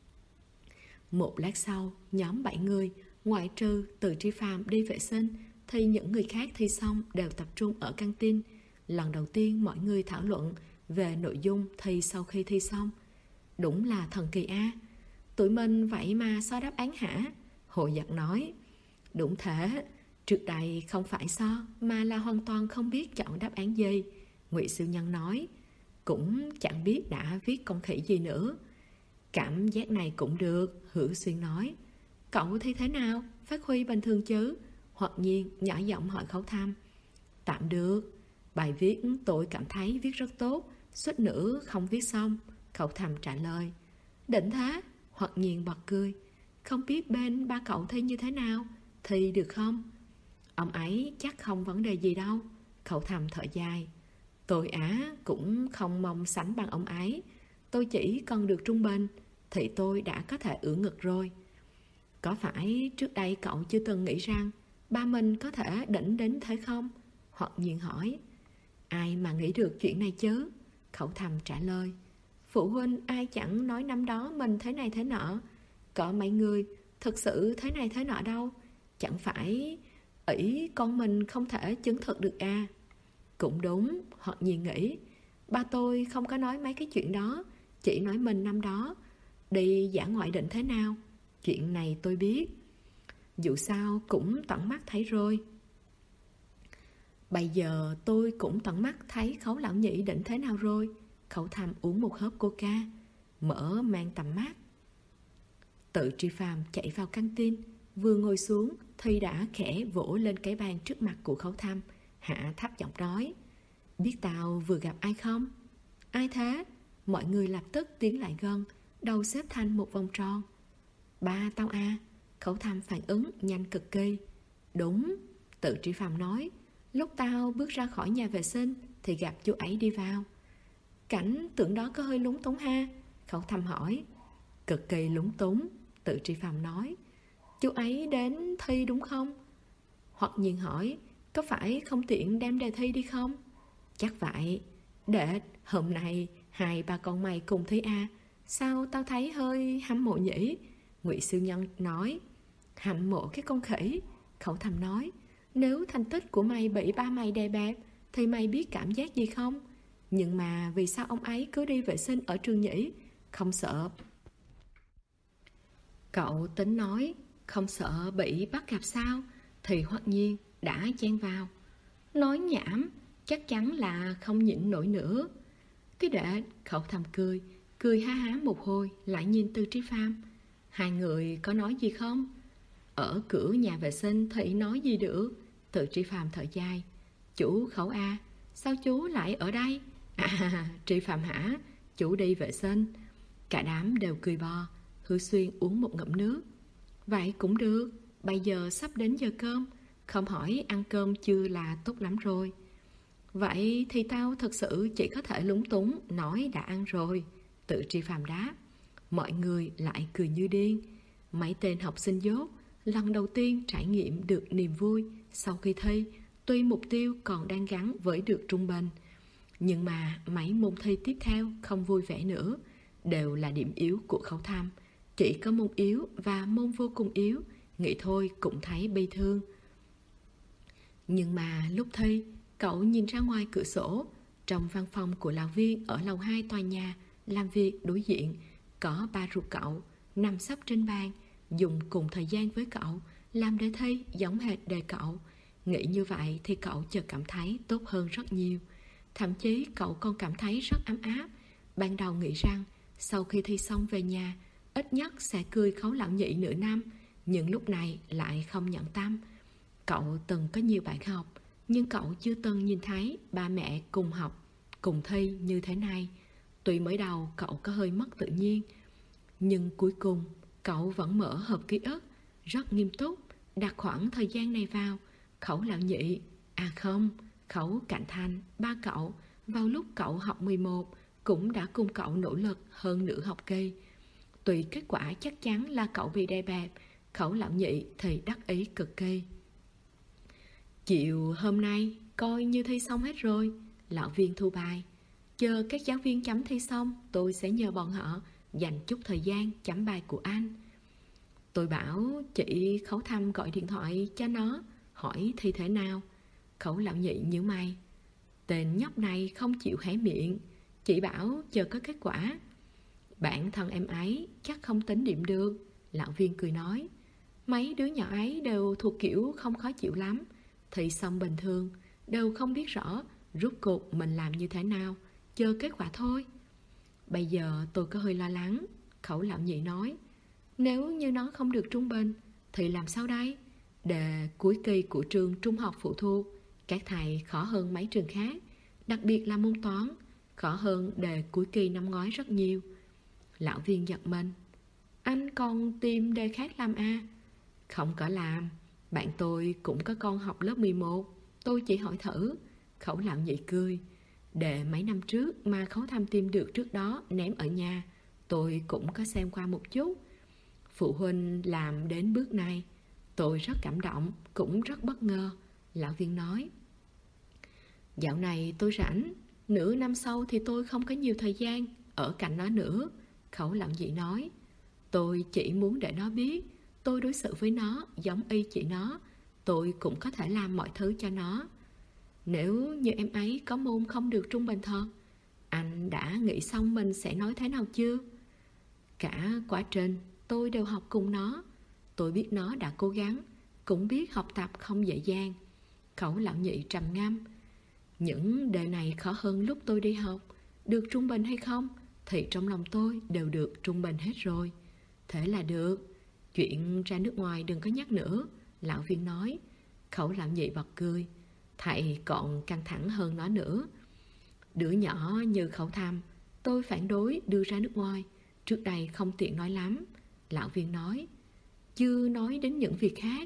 Một lát sau, nhóm 7 người, ngoại trừ Từ Tri Phàm đi vệ sinh, thì những người khác thi xong đều tập trung ở căng tin. Lần đầu tiên mọi người thảo luận về nội dung thi sau khi thi xong. Đúng là thần kỳ a. Tụi mình vậy mà so đáp án hả? Hồ Giật nói. Đúng thế, trước đây không phải so mà là hoàn toàn không biết chọn đáp án gì. Ngụy Siêu Nhân nói. Cũng chẳng biết đã viết con khỉ gì nữa. Cảm giác này cũng được, Hữu Xuyên nói. Cậu thi thế nào? Phát huy bình thường chứ? Hoặc nhiên nhỏ giọng hỏi Khấu Thầm. Tạm được. Bài viết tôi cảm thấy viết rất tốt, suýt nữa không viết xong. Khấu Thầm trả lời. Đỉnh thế? Hoặc nhiên bật cười. Không biết bên ba cậu thi như thế nào? Thi được không? Ông ấy chắc không vấn đề gì đâu. Khấu Thầm thở dài. Tôi cũng không mong sánh bằng ông ấy. Tôi chỉ cần được trung bình thì tôi đã có thể ưỡn ngực rồi. Có phải trước đây cậu chưa từng nghĩ rằng ba mình có thể đỉnh đến thế không? Hoặc nhiên hỏi. Ai mà nghĩ được chuyện này chứ? Khấu Thầm trả lời. Phụ huynh ai chẳng nói năm đó mình thế này thế nọ. Có mấy người thực sự thế này thế nọ đâu. Chẳng phải ỷ con mình không thể chứng thực được à? Cũng đúng, Hoặc nhiên nghĩ. Ba tôi không có nói mấy cái chuyện đó, chỉ nói mình năm đó đi dã ngoại định thế nào. Chuyện này tôi biết. Dù sao cũng tận mắt thấy rồi. Bây giờ tôi cũng tận mắt thấy Khấu lão nhị định thế nào rồi. Khấu Thầm uống một hớp coca, mở mang tầm mắt. Tự Tri Phàm chạy vào căng tin, vừa ngồi xuống thì đã khẽ vỗ lên cái bàn trước mặt của Khấu Thầm, hạ thấp giọng nói. Biết tao vừa gặp ai không? Ai thế? Mọi người lập tức tiến lại gần, đầu xếp thành một vòng tròn. Ba tao à. Khấu Thầm phản ứng nhanh cực kỳ. Đúng, Tự Tri Phạm nói. Lúc tao bước ra khỏi nhà vệ sinh thì gặp chú ấy đi vào. Cảnh tượng đó có hơi lúng túng ha? Khẩu Thăm hỏi. Cực kỳ lúng túng, Tự Tri Phạm nói. Chú ấy đến thi đúng không? Hoặc Nhiên hỏi. Có phải không tiện đem đề thi đi không? Chắc vậy. Đệ, hôm nay 2-3 con mày cùng thi à? Sao tao thấy hơi hâm mộ nhỉ? Ngụy Siêu Nhân nói. Hâm mộ cái con khỉ, Khẩu Thầm nói. Nếu thành tích của mày bị ba mày đè bẹp thì mày biết cảm giác gì không? Nhưng mà vì sao ông ấy cứ đi vệ sinh ở trường nhỉ? Không sợ. Cậu tính nói không sợ bị bắt gặp sao? Thì Hoắc Nhiên đã chen vào. Nói nhảm, chắc chắn là không nhịn nổi nữa. Cái Đệ, Khẩu Thầm cười, cười ha há một hồi, lại nhìn Từ Tri Phạm. Hai người có nói gì không? Ở cửa nhà vệ sinh thì nói gì được? Từ Tri Phạm thở dài. Chủ Khẩu A, sao chú lại ở đây? À, Tri Phạm hả? Chủ đi vệ sinh. Cả đám đều cười bò. Hứa Xuyên uống một ngụm nước. Vậy cũng được, bây giờ sắp đến giờ cơm, không hỏi ăn cơm chưa là tốt lắm rồi. Vậy thì tao thật sự chỉ có thể lúng túng nói đã ăn rồi, Tự Tri Phạm đáp. Mọi người lại cười như điên. Mấy tên học sinh dốt lần đầu tiên trải nghiệm được niềm vui sau khi thi. Tuy mục tiêu còn đang gắn với được trung bình, nhưng mà mấy môn thi tiếp theo không vui vẻ nữa, đều là điểm yếu của Khẩu Thăm. Chỉ có môn yếu và môn vô cùng yếu, nghĩ thôi cũng thấy bi thương. Nhưng mà lúc thi, cậu nhìn ra ngoài cửa sổ. Trong văn phòng của lão Viên ở lầu 2 tòa nhà làm việc đối diện, có ba ruột cậu nằm sấp trên bàn, dùng cùng thời gian với cậu, làm đề thi giống hệt đề cậu. Nghĩ như vậy thì cậu chợt cảm thấy tốt hơn rất nhiều. Thậm chí cậu còn cảm thấy rất ấm áp. Ban đầu nghĩ rằng sau khi thi xong về nhà ít nhất sẽ cười Khấu Lão Nhị nửa năm, nhưng lúc này lại không nhận tâm. Cậu từng có nhiều bạn học, nhưng cậu chưa từng nhìn thấy ba mẹ cùng học, cùng thi như thế này. Tuy mới đầu cậu có hơi mất tự nhiên, nhưng cuối cùng cậu vẫn mở hộp ký ức, rất nghiêm túc, đặt khoảng thời gian này vào. Khấu Lão Nhị, à không, Khấu Cạnh Thanh, ba cậu, vào lúc cậu học 11, cũng đã cùng cậu nỗ lực hơn nửa học kỳ. Tuy kết quả chắc chắn là cậu bị đè bẹp, Khấu Lão Nhị thì đắc ý cực kỳ. Chiều hôm nay coi như thi xong hết rồi, Lão Viên thu bài. Chờ các giáo viên chấm thi xong, tôi sẽ nhờ bọn họ dành chút thời gian chấm bài của anh. Tôi bảo chị Khấu Thăm gọi điện thoại cho nó, hỏi thi thế nào. Khấu Lão Nhị nhíu mày. Tên nhóc này không chịu hé miệng. Chị bảo chờ có kết quả. Bản thân em ấy chắc không tính điểm được, Lão Viên cười nói. Mấy đứa nhỏ ấy đều thuộc kiểu không khó chịu lắm, thì xong bình thường, đều không biết rõ rốt cuộc mình làm như thế nào, chờ kết quả thôi. Bây giờ tôi có hơi lo lắng, Khẩu Lão Nhị nói. Nếu như nó không được trung bình thì làm sao đây? Đề cuối kỳ của trường trung học phụ thuộc, các thầy khó hơn mấy trường khác, đặc biệt là môn toán, khó hơn đề cuối kỳ năm ngoái rất nhiều. Lão Viên giật mình. Anh còn tìm đề khác làm à? Không có làm. Bạn tôi cũng có con học lớp 11, tôi chỉ hỏi thử. Khẩu Lão Nhị cười. Đề mấy năm trước mà Khấu Thăm tìm được trước đó ném ở nhà, tôi cũng có xem qua một chút. Phụ huynh làm đến bước này, tôi rất cảm động, cũng rất bất ngờ, Lão Viên nói. Dạo này tôi rảnh, nửa năm sau thì tôi không có nhiều thời gian ở cạnh nó nữa, Khẩu Lão Nhị nói. Tôi chỉ muốn để nó biết tôi đối xử với nó giống y chị nó, tôi cũng có thể làm mọi thứ cho nó. Nếu như em ấy có môn không được trung bình thật, anh đã nghĩ xong mình sẽ nói thế nào chưa? Cả quá trình tôi đều học cùng nó, tôi biết nó đã cố gắng, cũng biết học tập không dễ dàng. Khẩu Lão Nhị trầm ngâm. Những đề này khó hơn lúc tôi đi học, được trung bình hay không thì trong lòng tôi đều được trung bình hết rồi. Thế là được. Chuyện ra nước ngoài đừng có nhắc nữa, Lão Viên nói. Khẩu Lão Nhị bật cười. Thầy còn căng thẳng hơn nó nữa. Đứa nhỏ như Khẩu Thăm tôi phản đối đưa ra nước ngoài, trước đây không tiện nói lắm, Lão Viên nói. Chưa nói đến những việc khác,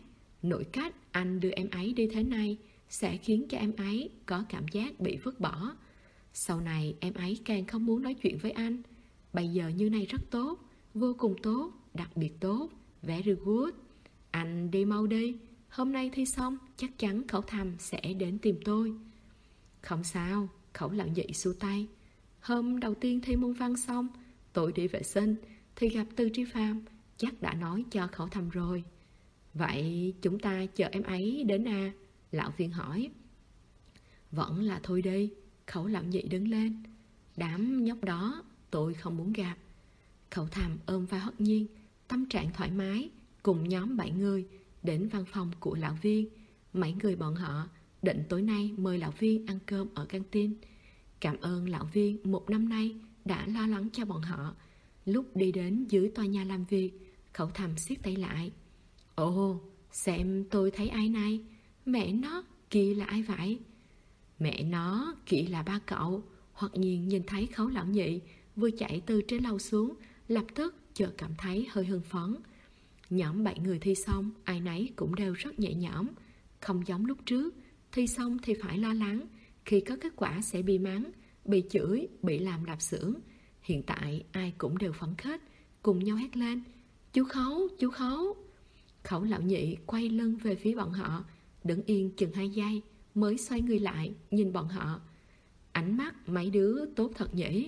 Nội cách anh đưa em ấy đi thế này sẽ khiến cho em ấy có cảm giác bị vứt bỏ. Sau này em ấy càng không muốn nói chuyện với anh. Bây giờ như này rất tốt, vô cùng tốt, đặc biệt tốt, very good. Anh đi mau đi, hôm nay thi xong chắc chắn Khẩu Thầm sẽ đến tìm tôi. Không sao, Khẩu Lão Nhị xua tay. Hôm đầu tiên thi môn văn xong, tôi đi vệ sinh thì gặp Từ Tri Phàm, chắc đã nói cho Khẩu Thầm rồi. Vậy chúng ta chờ em ấy đến à? Lão Viên hỏi. Vẫn là thôi đi. Khẩu Lão Nhị đứng lên. Đám nhóc đó tôi không muốn gặp. Khẩu Thầm ôm vai Hoắc Nhiên, tâm trạng thoải mái, cùng nhóm 7 người đến văn phòng của Lão Viên. Mấy người bọn họ định tối nay mời Lão Viên ăn cơm ở căng tin. Cảm ơn Lão Viên một năm nay đã lo lắng cho bọn họ. Lúc đi đến dưới tòa nhà làm việc, Khẩu Thầm siết tay lại. Ồ, xem tôi thấy ai này? Mẹ nó, kia là ai vậy? Mẹ nó, kia là ba cậu. Hoặc nhiên nhìn thấy Khấu Lão Nhị vừa chạy từ trên lầu xuống, lập tức chợt cảm thấy hơi hưng phấn. Nhóm 7 người thi xong, ai nấy cũng đều rất nhẹ nhõm. Không giống lúc trước, thi xong thì phải lo lắng, khi có kết quả sẽ bị mắng, bị chửi, bị làm lạp xưởng. Hiện tại ai cũng đều phấn khích, cùng nhau hét lên. Chú Khấu, chú Khấu. Khẩu Lão Nhị quay lưng về phía bọn họ, đứng yên chừng 2 giây mới xoay người lại nhìn bọn họ. Ánh mắt mấy đứa tốt thật nhỉ.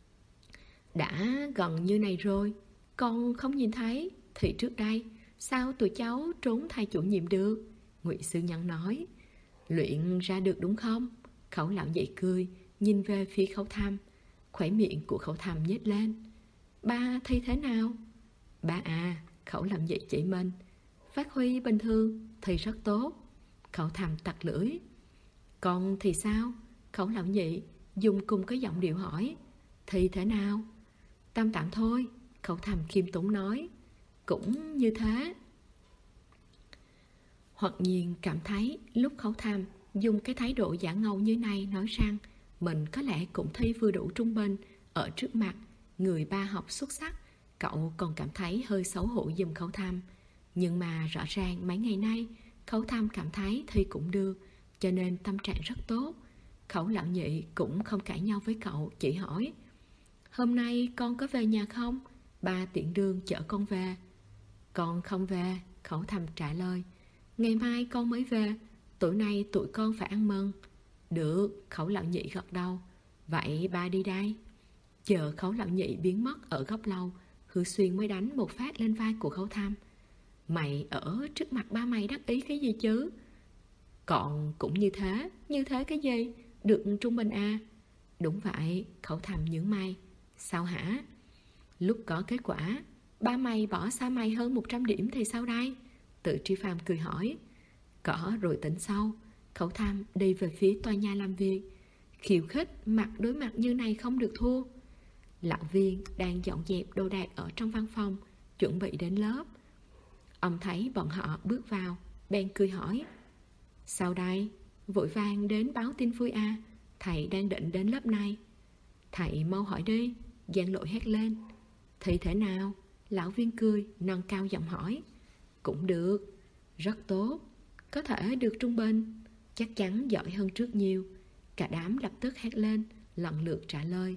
Đã gần như này rồi, con không nhìn thấy thì trước đây sao tụi cháu trốn thay chủ nhiệm được? Ngụy Sư Nhân nói. Luyện ra được đúng không? Khẩu Lão Nhị cười, nhìn về phía Khẩu Thầm. Khóe miệng của Khẩu Thầm nhếch lên. Ba thi thế nào? Ba à, Khẩu Lão Nhị chỉ mình. Phát huy bình thường thì rất tốt. Khẩu Thầm tặc lưỡi. Còn thì sao? Khẩu Lão Nhị dùng cùng cái giọng điệu hỏi. Thì thế nào? Tam tạm thôi. Khẩu Thầm khiêm tốn nói. Cũng như thế. Hoặc nhiên cảm thấy lúc Khẩu Thầm dùng cái thái độ giả ngầu như này nói rằng mình có lẽ cũng thi vừa đủ trung bình ở trước mặt người ba học xuất sắc, cậu còn cảm thấy hơi xấu hổ giùm Khẩu Thầm. Nhưng mà rõ ràng mấy ngày nay Khẩu Thầm cảm thấy thi cũng được, cho nên tâm trạng rất tốt. Khẩu Lão Nhị cũng không cãi nhau với cậu, chỉ hỏi. Hôm nay con có về nhà không? Ba tiện đường chở con về. Con không về, Khẩu Thầm trả lời. Ngày mai con mới về, tối nay tụi con phải ăn mừng. Được, Khẩu Lão Nhị gật đầu. Vậy ba đi đây. Chờ Khẩu Lão Nhị biến mất ở góc lầu, Hứa Xuyên mới đánh một phát lên vai của Khẩu Thầm. Mày ở trước mặt ba mày đắc ý cái gì chứ? Còn cũng như thế cái gì? Được trung bình à? Đúng vậy, Khẩu Thầm nhướng mày. Sao hả? Lúc có kết quả, ba mày bỏ xa mày hơn 100 điểm thì sao đây? Tự Tri Phàm cười hỏi. Có rồi tính sau. Khẩu Thầm đi về phía tòa nhà làm việc. Khiêu khích mặt đối mặt như này không được thua. Lão Viên đang dọn dẹp đồ đạc ở trong văn phòng, chuẩn bị đến lớp. Ông thấy bọn họ bước vào, bèn cười hỏi. Sao đây? Vội vàng đến báo tin vui à? Thầy đang định đến lớp này. Thầy mau hỏi đi, Giang Lỗi hét lên. Thì thế nào? Lão Viên cười, nâng cao giọng hỏi. Cũng được, rất tốt, có thể được trung bình, chắc chắn giỏi hơn trước nhiều. Cả đám lập tức hét lên, lần lượt trả lời.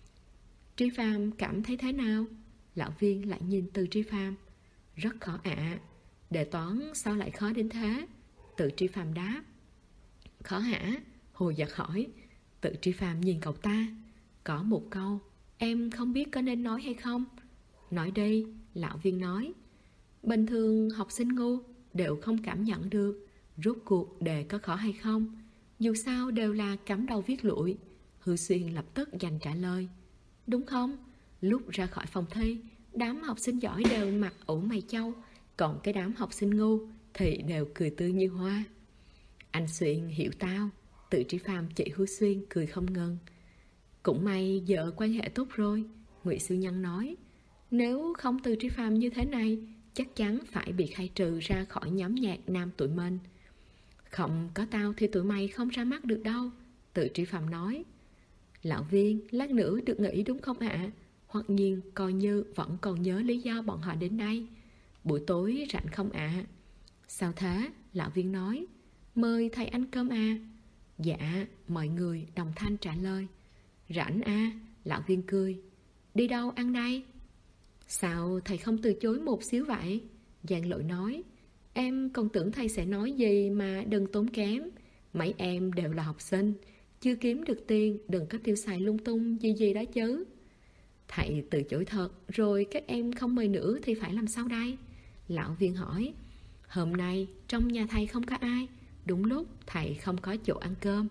Tri Phàm cảm thấy thế nào? Lão Viên lại nhìn Từ Tri Phàm. Rất khó ạ. Đề toán sao lại khó đến thế? Từ Tri Phàm đáp. Khó hả? Hồ Giật hỏi. Từ Tri Phàm nhìn cậu ta. Có một câu em không biết có nên nói hay không. Nói đi, Lão Viên nói. Bình thường học sinh ngu đều không cảm nhận được rốt cuộc đề có khó hay không. Dù sao đều là cắm đầu viết lụi. Hứa Xuyên lập tức giành trả lời. Đúng không? Lúc ra khỏi phòng thi, đám học sinh giỏi đều mặt ủ mày châu, còn cái đám học sinh ngu thì đều cười tươi như hoa. Anh Xuyên hiểu tao. Tự Tri Phàm chỉ Hứa Xuyên cười không ngừng. Cũng may giờ quan hệ tốt rồi, Ngụy Sư Nhân nói. Nếu không Từ Tri Phàm như thế này, chắc chắn phải bị khai trừ ra khỏi nhóm nhạc nam tụi mình. Không có tao thì tụi mày không ra mắt được đâu, Tự Tri Phàm nói. Lão Viên, lát nữa được nghỉ đúng không ạ? Hoặc nhiên coi như vẫn còn nhớ lý do bọn họ đến đây. Buổi tối rảnh không ạ? Sao thế? Lão viên nói. Mời thầy ăn cơm à? Dạ, mọi người đồng thanh trả lời. Rảnh à? Lão viên cười. Đi đâu ăn đây? Sao thầy không từ chối một xíu vậy? Giang Lỗi nói. Em còn tưởng thầy sẽ nói gì mà đừng tốn kém. Mấy em đều là học sinh, chưa kiếm được tiền, đừng có tiêu xài lung tung gì gì đó chứ. Thầy từ chối thật, rồi các em không mời nữa thì phải làm sao đây? Lão viên hỏi. Hôm nay trong nhà thầy không có ai, đúng lúc thầy không có chỗ ăn cơm.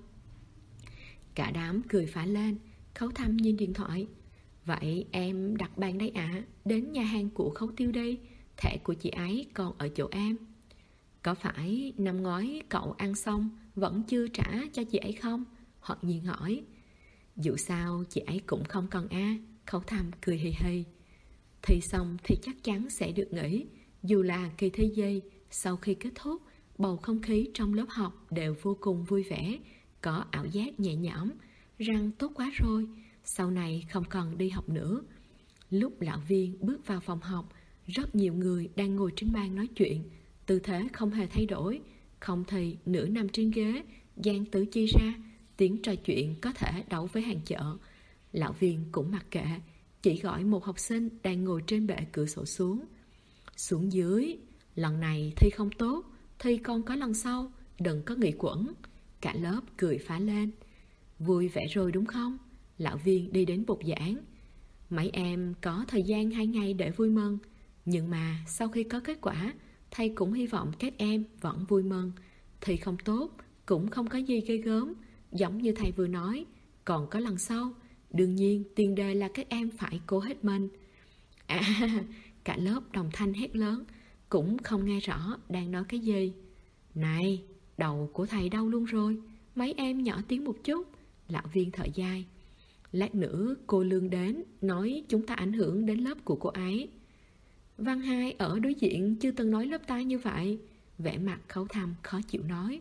Cả đám cười phá lên. Khấu Thâm nhìn điện thoại. Vậy em đặt bàn đây ạ. Đến nhà hàng của Khấu Tiêu đi. Thẻ của chị ấy còn ở chỗ em. Có phải năm ngoái cậu ăn xong vẫn chưa trả cho chị ấy không? Hoặc Nhiên hỏi. Dù sao chị ấy cũng không cần a. Khấu Thâm cười hì hì. Thi xong thì chắc chắn sẽ được nghỉ. Dù là kỳ thi gì, sau khi kết thúc, bầu không khí trong lớp học đều vô cùng vui vẻ, có ảo giác nhẹ nhõm, rằng tốt quá rồi, sau này không cần đi học nữa. Lúc lão viên bước vào phòng học, rất nhiều người đang ngồi trên bàn nói chuyện, tư thế không hề thay đổi, không thì nửa nằm trên ghế, dang tứ chi ra, tiếng trò chuyện có thể đấu với hàng chợ. Lão viên cũng mặc kệ, chỉ gọi một học sinh đang ngồi trên bệ cửa sổ xuống. Xuống dưới, lần này thi không tốt, thi còn có lần sau, đừng có nghĩ quẩn. Cả lớp cười phá lên. Vui vẻ rồi đúng không? Lão viên đi đến bục giảng. Mấy em có thời gian 2 ngày để vui mừng, nhưng mà sau khi có kết quả, thầy cũng hy vọng các em vẫn vui mừng. Thi không tốt, cũng không có gì ghê gớm, giống như thầy vừa nói, còn có lần sau. Đương nhiên tiền đề là các em phải cố hết mình. À, cả lớp đồng thanh hét lớn, cũng không nghe rõ đang nói cái gì. Này, đầu của thầy đau luôn rồi, mấy em nhỏ tiếng một chút. Lão viên thở dài. Lát nữa cô Lương đến, nói chúng ta ảnh hưởng đến lớp của cô ấy. Văn Hai ở đối diện chưa từng nói lớp ta như vậy. Vẻ mặt Khấu Thâm khó chịu nói.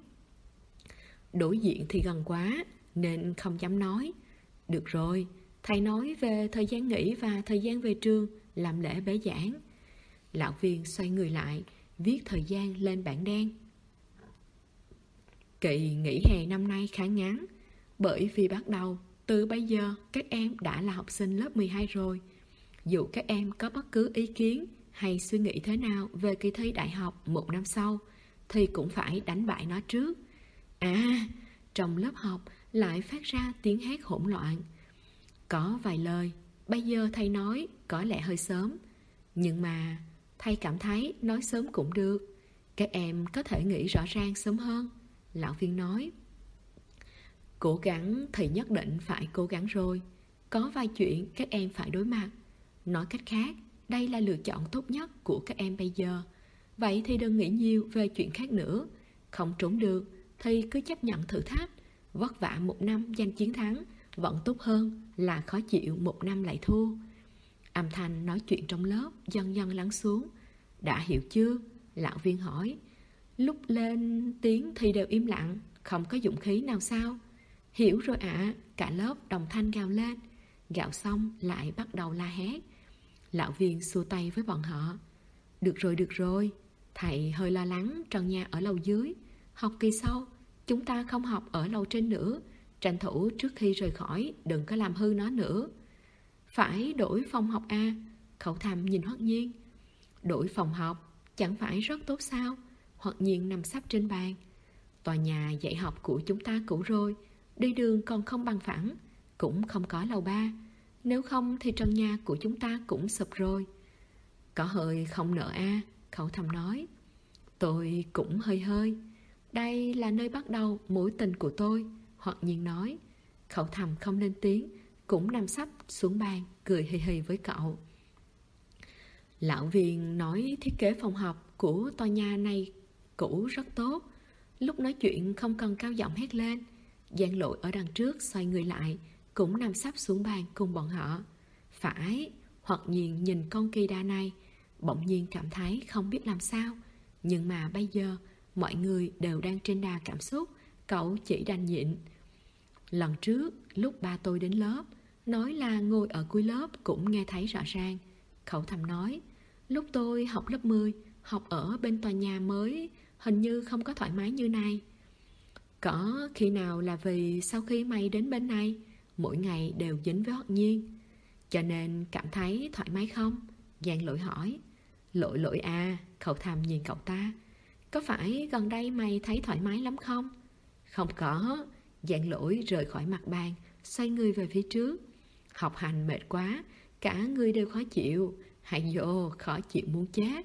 Đối diện thì gần quá, nên không dám nói. Được rồi, thầy nói về thời gian nghỉ và thời gian về trường, làm lễ bế giảng. Lão viên xoay người lại, viết thời gian lên bảng đen. Kỳ nghỉ hè năm nay khá ngắn, bởi vì bắt đầu từ bây giờ các em đã là học sinh lớp 12 rồi. Dù các em có bất cứ ý kiến hay suy nghĩ thế nào về kỳ thi đại học 1 năm sau, thì cũng phải đánh bại nó trước. À, trong lớp học lại phát ra tiếng hét hỗn loạn. Có vài lời bây giờ thầy nói có lẽ hơi sớm, nhưng mà thầy cảm thấy nói sớm cũng được. Các em có thể nghĩ rõ ràng sớm hơn. Lão viên nói. Cố gắng thì nhất định phải cố gắng rồi. Có vài chuyện các em phải đối mặt. Nói cách khác, đây là lựa chọn tốt nhất của các em bây giờ. Vậy thì đừng nghĩ nhiều về chuyện khác nữa. Không trốn được thì cứ chấp nhận thử thách. Vất vả 1 năm giành chiến thắng vẫn tốt hơn là khó chịu 1 năm lại thua. Âm thanh nói chuyện trong lớp dần dần lắng xuống. Đã hiểu chưa? Lão viên hỏi. Lúc lên tiếng thì đều im lặng, không có dũng khí nào sao? Hiểu rồi ạ. Cả lớp đồng thanh gào lên. Gào xong lại bắt đầu la hét. Lão viên xua tay với bọn họ. Được rồi. Thầy hơi lo lắng trần nhà ở lầu dưới. Học kỳ sau chúng ta không học ở lầu trên nữa. Tranh thủ trước khi rời khỏi đừng có làm hư nó nữa. Phải đổi phòng học à? Khẩu Thâm nhìn Hoắc Nhiên. Đổi phòng học chẳng phải rất tốt sao? Hoắc Nhiên nằm sấp trên bàn. Tòa nhà dạy học của chúng ta cũ rồi, đi đường còn không bằng phẳng, cũng không có lầu 3. Nếu không thì trần nhà của chúng ta cũng sụp rồi. Có hơi không nỡ à? Khẩu Thâm nói. Tôi cũng hơi. Đây là nơi bắt đầu mối tình của tôi, Hoắc Nhiên nói. Khẩu Thâm không lên tiếng, cũng nằm sấp xuống bàn, cười hì hì với cậu. Lão viên nói thiết kế phòng học của tòa nhà này cũ rất tốt. Lúc nói chuyện không cần cao giọng hét lên. Giang Lỗi ở đằng trước xoay người lại, cũng nằm sấp xuống bàn cùng bọn họ. Phải. Hoắc Nhiên nhìn con kỳ đà này, bỗng nhiên cảm thấy không biết làm sao. Nhưng mà bây giờ mọi người đều đang trên đà cảm xúc, cậu chỉ đành nhịn. Lần trước lúc ba tôi đến lớp, nói là ngồi ở cuối lớp cũng nghe thấy rõ ràng. Khẩu Thâm nói. Lúc tôi học lớp 10, học ở bên tòa nhà mới hình như không có thoải mái như này. Có khi nào là vì sau khi mày đến bên này, mỗi ngày đều dính với Hoắc Nhiên, cho nên cảm thấy thoải mái không? Giang Lỗi hỏi. Lỗi lỗi à, Khẩu Thầm nhìn cậu ta. Có phải gần đây mày thấy thoải mái lắm không? Không có. Giang Lỗi rời khỏi mặt bàn, xoay người về phía trước. Học hành mệt quá, cả người đều khó chịu. Hay dô, khó chịu muốn chết.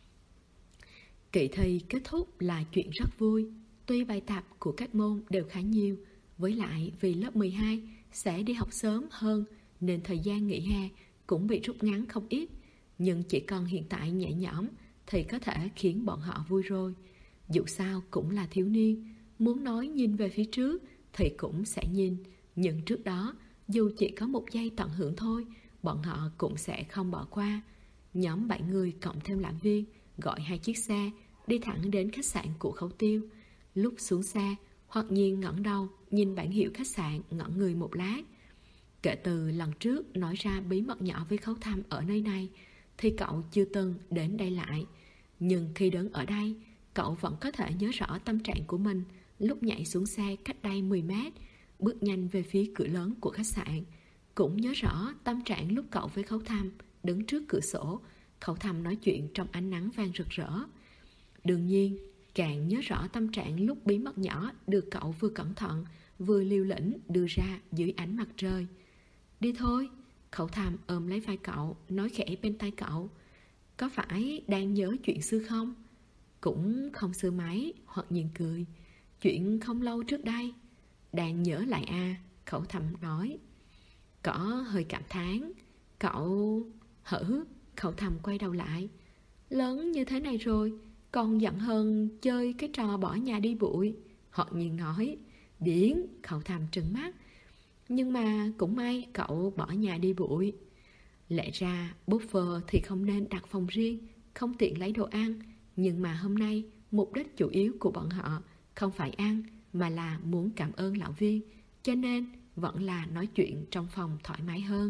Kỳ thi kết thúc là chuyện rất vui. Tuy bài tập của các môn đều khá nhiều, với lại vì lớp 12 sẽ đi học sớm hơn, nên thời gian nghỉ hè cũng bị rút ngắn không ít. Nhưng chỉ cần hiện tại nhẹ nhõm thì có thể khiến bọn họ vui rồi. Dù sao cũng là thiếu niên, muốn nói nhìn về phía trước thì cũng sẽ nhìn. Nhưng trước đó, dù chỉ có một giây tận hưởng thôi, bọn họ cũng sẽ không bỏ qua. Nhóm 7 người cộng thêm Lã Viên gọi 2 chiếc xe đi thẳng đến khách sạn của Khấu Tiêu. Lúc xuống xe, Hoặc Nhiên ngẩng đầu nhìn bảng hiệu khách sạn, ngẩn người một lát. Kể từ lần trước nói ra bí mật nhỏ với Khấu Thầm ở nơi này thì cậu chưa từng đến đây lại. Nhưng khi đứng ở đây, cậu vẫn có thể nhớ rõ tâm trạng của mình lúc nhảy xuống xe cách đây 10 mét, bước nhanh về phía cửa lớn của khách sạn. Cũng nhớ rõ tâm trạng lúc cậu với Khấu Thầm đứng trước cửa sổ, Khấu Thầm nói chuyện trong ánh nắng vàng rực rỡ. Đương nhiên, càng nhớ rõ tâm trạng lúc bí mật nhỏ được cậu vừa cẩn thận, vừa liều lĩnh đưa ra dưới ánh mặt trời. Đi thôi. Khẩu Thầm ôm lấy vai cậu, nói khẽ bên tai cậu. Có phải đang nhớ chuyện xưa không? Cũng không xưa mấy. Hoặc Nhiên cười. Chuyện không lâu trước đây. Đang nhớ lại à? Khẩu Thầm nói. Có hơi cảm thán. Cậu... Hử? Khẩu Thầm quay đầu lại. Lớn như thế này rồi còn giận hơn chơi cái trò bỏ nhà đi bụi. Hoặc Nhiên nói. Điển. Khẩu Thầm trừng mắt. Nhưng mà cũng may cậu bỏ nhà đi bụi. Lẽ ra buffet thì không nên đặt phòng riêng, không tiện lấy đồ ăn. Nhưng mà hôm nay mục đích chủ yếu của bọn họ không phải ăn, mà là muốn cảm ơn lão Viên, cho nên vẫn là nói chuyện trong phòng thoải mái hơn.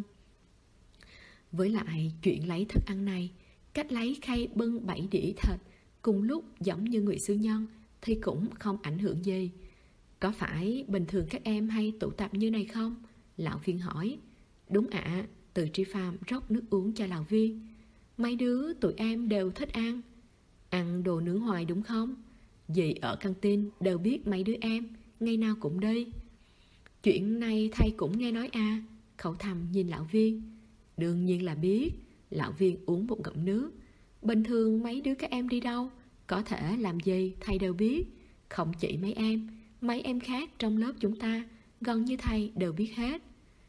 Với lại chuyện lấy thức ăn này, cách lấy khay bưng 7 đĩa thịt cùng lúc giống như Ngụy Sư Nhân thì cũng không ảnh hưởng gì. Có phải bình thường các em hay tụ tập như này không? Lão Viên hỏi. Đúng ạ. Từ Tri Phạm rót nước uống cho Lão Viên. Mấy đứa tụi em đều thích ăn. Ăn đồ nướng hoài đúng không? Dì ở căng tin đều biết mấy đứa em ngày nào cũng đi. Chuyện này thầy cũng nghe nói à? Khẩu Thầm nhìn Lão Viên. Đương nhiên là biết. Lão Viên uống một ngụm nước. Bình thường mấy đứa các em đi đâu, có thể làm gì thầy đều biết. Không chỉ mấy em khác trong lớp chúng ta gần như thầy đều biết hết.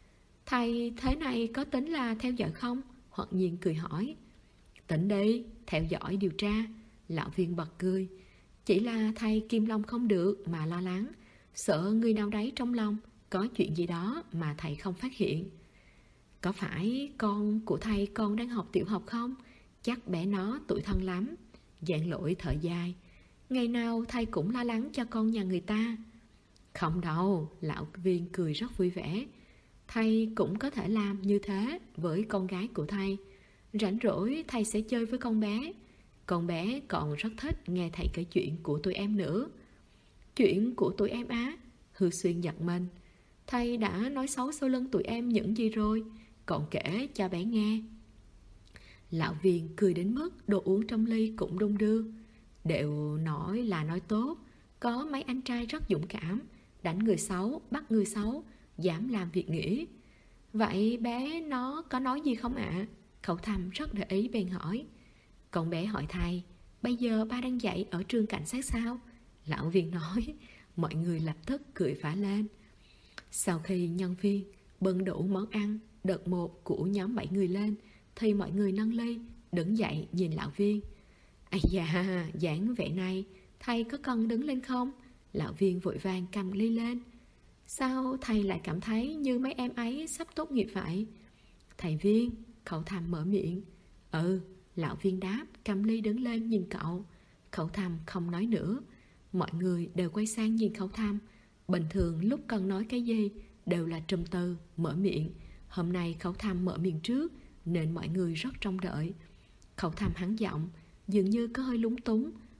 Thầy thế này có tính là theo dõi không? Hoặc Nhiên cười hỏi. Tỉnh đi, theo dõi điều tra. Lão Viên bật cười. Chỉ là thầy Kim Long không được mà lo lắng, sợ người nào đấy trong lòng có chuyện gì đó mà thầy không phát hiện. Có phải con của thầy còn đang học tiểu học không? Chắc bé nó tủi thân lắm. Dạng Lỗi thở dài. Ngày nào thầy cũng lo lắng cho con nhà người ta. Không đâu. Lão Viên cười rất vui vẻ. Thầy cũng có thể làm như thế với con gái của thầy. Rảnh rỗi thầy sẽ chơi với con bé. Con bé còn rất thích nghe thầy kể chuyện của tụi em nữa. Chuyện của tụi em á? Hư Xuyên giật mình. Thầy đã nói xấu sau lưng tụi em những gì rồi, còn kể cho bé nghe. Lão Viên cười đến mức đồ uống trong ly cũng đung đưa. Đều nói là nói tốt. Có mấy anh trai rất dũng cảm, đánh người xấu, bắt người xấu, dám làm việc nghĩa. Vậy bé nó có nói gì không ạ? Khẩu Thầm rất để ý bèn hỏi. Con bé hỏi thầy, bây giờ ba đang dạy ở trường cảnh sát sao? Lão Viên nói. Mọi người lập tức cười phá lên. Sau khi nhân viên bưng đủ món ăn đợt 1 của nhóm 7 người lên, thì mọi người nâng ly, đứng dậy nhìn Lão Viên. Ây da, dáng vẻ này thầy có cần đứng lên không? Lão Viên vội vàng cầm ly lên. Sao thầy lại cảm thấy như mấy em ấy sắp tốt nghiệp vậy? Thầy Viên. Khẩu Thầm mở miệng. Ừ. Lão Viên đáp, cầm ly đứng lên nhìn cậu. Khẩu Thầm không nói nữa. Mọi người đều quay sang nhìn Khẩu Thầm. Bình thường lúc cần nói cái gì đều là trùm từ, mở miệng. Hôm nay Khẩu Thầm mở miệng trước, nên mọi người rất trông đợi. Khẩu Thầm hắn giọng, dường như có hơi lúng túng.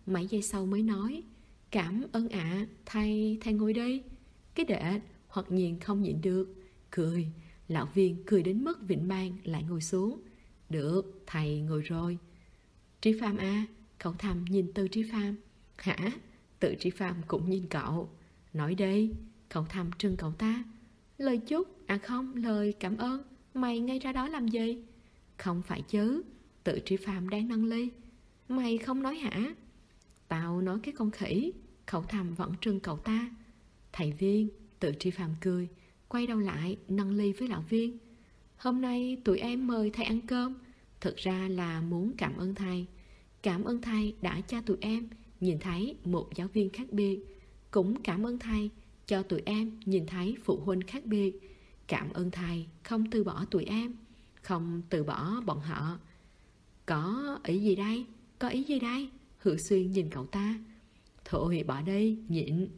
mấy giây sau mới nói: Cảm ơn ạ, thầy ngồi đây. Cái đệ hoặc nhiên không nhịn được cười. Lão Viên cười đến mức vịnh mang lại ngồi xuống. Được, thầy ngồi rồi. Trí Phàm à? Cậu thầm nhìn Từ Trí Phàm. Hả? Từ Trí Phàm cũng nhìn cậu. Nói đây. Cậu thầm trừng cậu ta. Lời chúc, à không, lời cảm ơn. Mày ngay ra đó làm gì? Không phải chứ. Từ Trí Phàm đang nâng ly. Mày không nói hả? Tao nói cái con khỉ. Cậu thầm vẫn trừng cậu ta. Thầy Viên. Từ Trí Phàm cười, quay đầu lại nâng ly với lão Viên. Hôm nay tụi em mời thầy ăn cơm. Thực ra là muốn cảm ơn thầy. Cảm ơn thầy đã cho tụi em nhìn thấy một giáo viên khác biệt. Cũng cảm ơn thầy cho tụi em nhìn thấy phụ huynh khác biệt. Cảm ơn thầy không từ bỏ tụi em, không từ bỏ bọn họ. Có ý gì đây? Có ý gì đây? Hữu Xuyên nhìn cậu ta. Thôi bỏ đi, nhịn.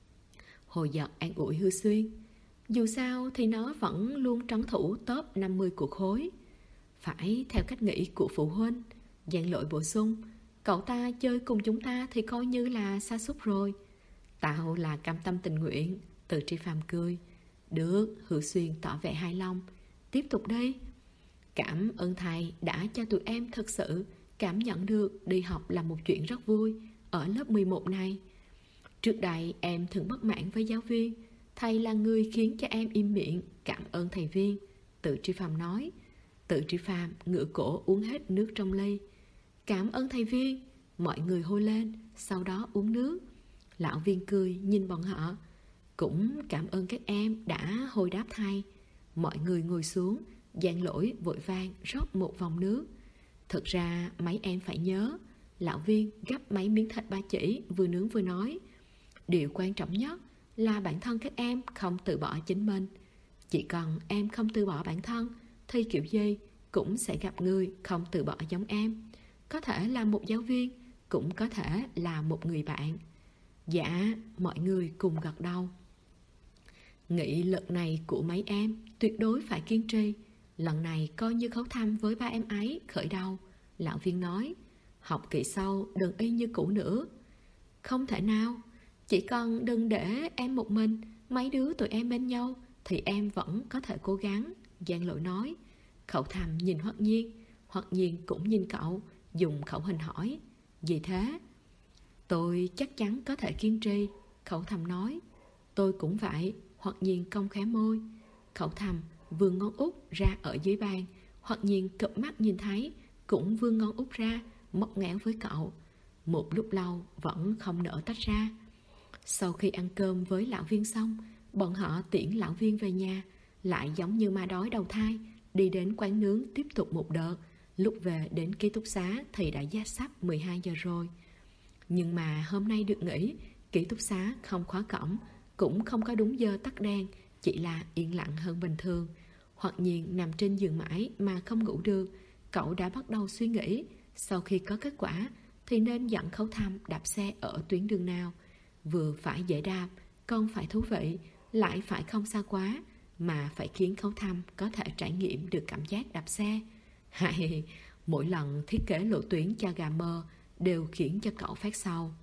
Hồ Giật an ủi Hữu Xuyên. Dù sao thì nó vẫn luôn trấn thủ top 50 của khối. Phải theo cách nghĩ của phụ huynh. Giang Lỗi bổ sung. Cậu ta chơi cùng chúng ta thì coi như là sa sút rồi. Tao là cam tâm tình nguyện. Từ Tri Phàm cười. Được, Hữu Xuyên tỏ vẻ hài lòng. Tiếp tục đi. Cảm ơn thầy đã cho tụi em thực sự cảm nhận được đi học là một chuyện rất vui ở lớp 11 này. Trước đây em thường bất mãn với giáo viên. Thầy là người khiến cho em im miệng. Cảm ơn thầy Viên. Từ Tri Phàm nói. Từ Tri Phàm ngửa cổ uống hết nước trong ly. Cảm ơn thầy Viên. Mọi người hô lên, sau đó uống nước. Lão Viên cười nhìn bọn họ. Cũng cảm ơn các em đã hồi đáp thầy. Mọi người ngồi xuống. Giang Lỗi vội vàng rót một vòng nước. Thực ra mấy em phải nhớ. Lão Viên gắp mấy miếng thịt ba chỉ vừa nướng vừa nói. Điều quan trọng nhất là bản thân các em không từ bỏ chính mình. Chỉ cần em không từ bỏ bản thân thì kiểu gì cũng sẽ gặp người không từ bỏ giống em. Có thể là một giáo viên, cũng có thể là một người bạn. Dạ, mọi người cùng gật đầu. Nghị lực này của mấy em tuyệt đối phải kiên trì. Lần này coi như khấu thăm với ba em ấy khởi đầu. Lão Viên nói. Học kỳ sau đừng y như cũ nữa. Không thể nào. Chỉ cần đừng để em một mình. Mấy đứa tụi em bên nhau thì em vẫn có thể cố gắng. Giang Lỗi nói. Khẩu thầm nhìn Hoắc Nhiên. Hoắc Nhiên cũng nhìn cậu, dùng khẩu hình hỏi. Gì thế? Tôi chắc chắn có thể kiên trì. Khẩu thầm nói. Tôi cũng vậy. Hoắc Nhiên cong khóe môi. Khẩu thầm vươn ngón út ra ở dưới bàn. Hoắc Nhiên cụp mắt nhìn thấy, cũng vươn ngón út ra, móc ngẽo với cậu. Một lúc lâu vẫn không nỡ tách ra. Sau khi ăn cơm với lão Viên xong, bọn họ tiễn lão Viên về nhà. Lại giống như ma đói đầu thai, đi đến quán nướng tiếp tục một đợt. Lúc về đến ký túc xá thì đã giá sắp 12 giờ rồi. Nhưng mà hôm nay được nghỉ, ký túc xá không khóa cổng, cũng không có đúng giờ tắt đèn, chỉ là yên lặng hơn bình thường. Hoặc Nhiên nằm trên giường mãi mà không ngủ được. Cậu đã bắt đầu suy nghĩ, sau khi có kết quả thì nên dẫn Khấu Thăm đạp xe ở tuyến đường nào. Vừa phải dễ đạp, còn phải thú vị, lại phải không xa quá, mà phải khiến Khấu Thăm có thể trải nghiệm được cảm giác đạp xe. Hay, mỗi lần thiết kế lộ tuyến cho gà mơ đều khiến cho cậu phát sầu.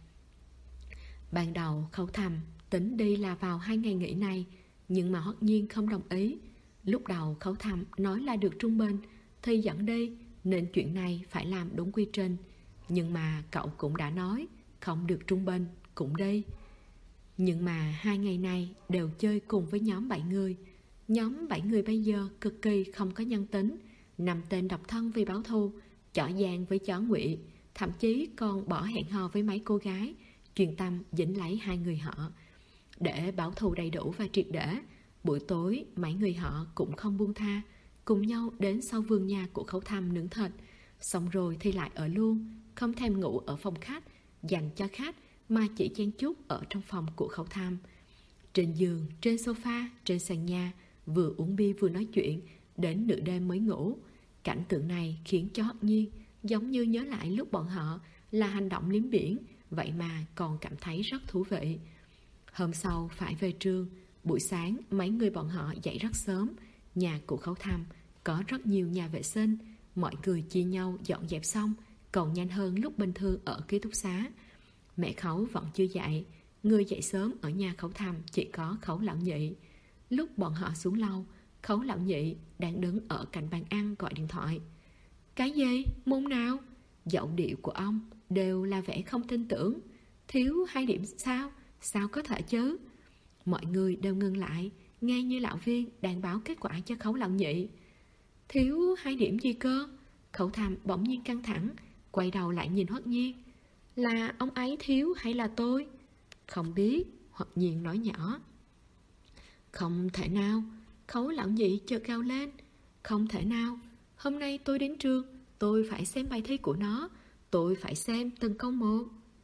Ban đầu Khấu Thăm tính đi là vào 2 ngày nghỉ này, nhưng mà Hoắc Nhiên không đồng ý. Lúc đầu Khấu Thăm nói là được trung bình thì dẫn đi, nên chuyện này phải làm đúng quy trình. Nhưng mà cậu cũng đã nói không được trung bình cũng đi. Nhưng mà 2 ngày này đều chơi cùng với nhóm 7 người. Nhóm 7 người bây giờ cực kỳ không có nhân tính, 5 tên độc thân vì báo thù, chỏ Giang với chó Ngụy, thậm chí còn bỏ hẹn hò với mấy cô gái, chuyên tâm dính lấy 2 người họ. Để báo thù đầy đủ và triệt để, buổi tối mấy người họ cũng không buông tha, cùng nhau đến sau vườn nhà của Khấu Thăm nướng thịt. Xong rồi thì lại ở luôn, không thèm ngủ ở phòng khách dành cho khách, mà chỉ chen chúc ở trong phòng của Khấu Thăm. Trên giường, trên sofa, trên sàn nhà, vừa uống bia vừa nói chuyện, đến nửa đêm mới ngủ. Cảnh tượng này khiến cho Hoắc Nhiên giống như nhớ lại lúc bọn họ là hành động liếm biển, vậy mà còn cảm thấy rất thú vị. Hôm sau phải về trường. Buổi sáng mấy người bọn họ dậy rất sớm. Nhà của Khấu Thăm có rất nhiều nhà vệ sinh, mọi người chia nhau dọn dẹp xong còn nhanh hơn lúc bình thường ở ký túc xá. Mẹ Khấu vẫn chưa dậy. Người dậy sớm ở nhà Khấu Thầm chỉ có Khấu Lão Nhị. Lúc bọn họ xuống lầu, Khấu Lão Nhị đang đứng ở cạnh bàn ăn gọi điện thoại. Cái gì? Môn nào? Giọng điệu của ông đều là vẻ không tin tưởng. Thiếu 2 điểm sao? Sao có thể chứ? Mọi người đều ngừng lại, nghe như lão viên đang báo kết quả cho Khấu Lão Nhị. Thiếu 2 điểm gì cơ? Khấu Thầm bỗng nhiên căng thẳng, quay đầu lại nhìn Hoắc Nhiên. Là ông ấy thiếu hay là tôi? Không biết, Hoắc Nhiên nói nhỏ. Không thể nào. Khấu Lão Nhị chợt gào lên. Không thể nào. Hôm nay tôi đến trường, tôi phải xem bài thi của nó. Tôi phải xem từng câu một.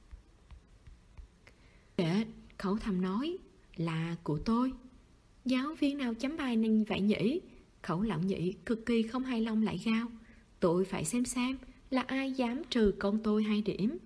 Kệ, Khấu Thầm nói. Là của tôi. Giáo viên nào chấm bài này vậy nhỉ? Khấu Lão Nhị cực kỳ không hài lòng lại gào. Tôi phải xem là ai dám trừ con tôi 2 điểm.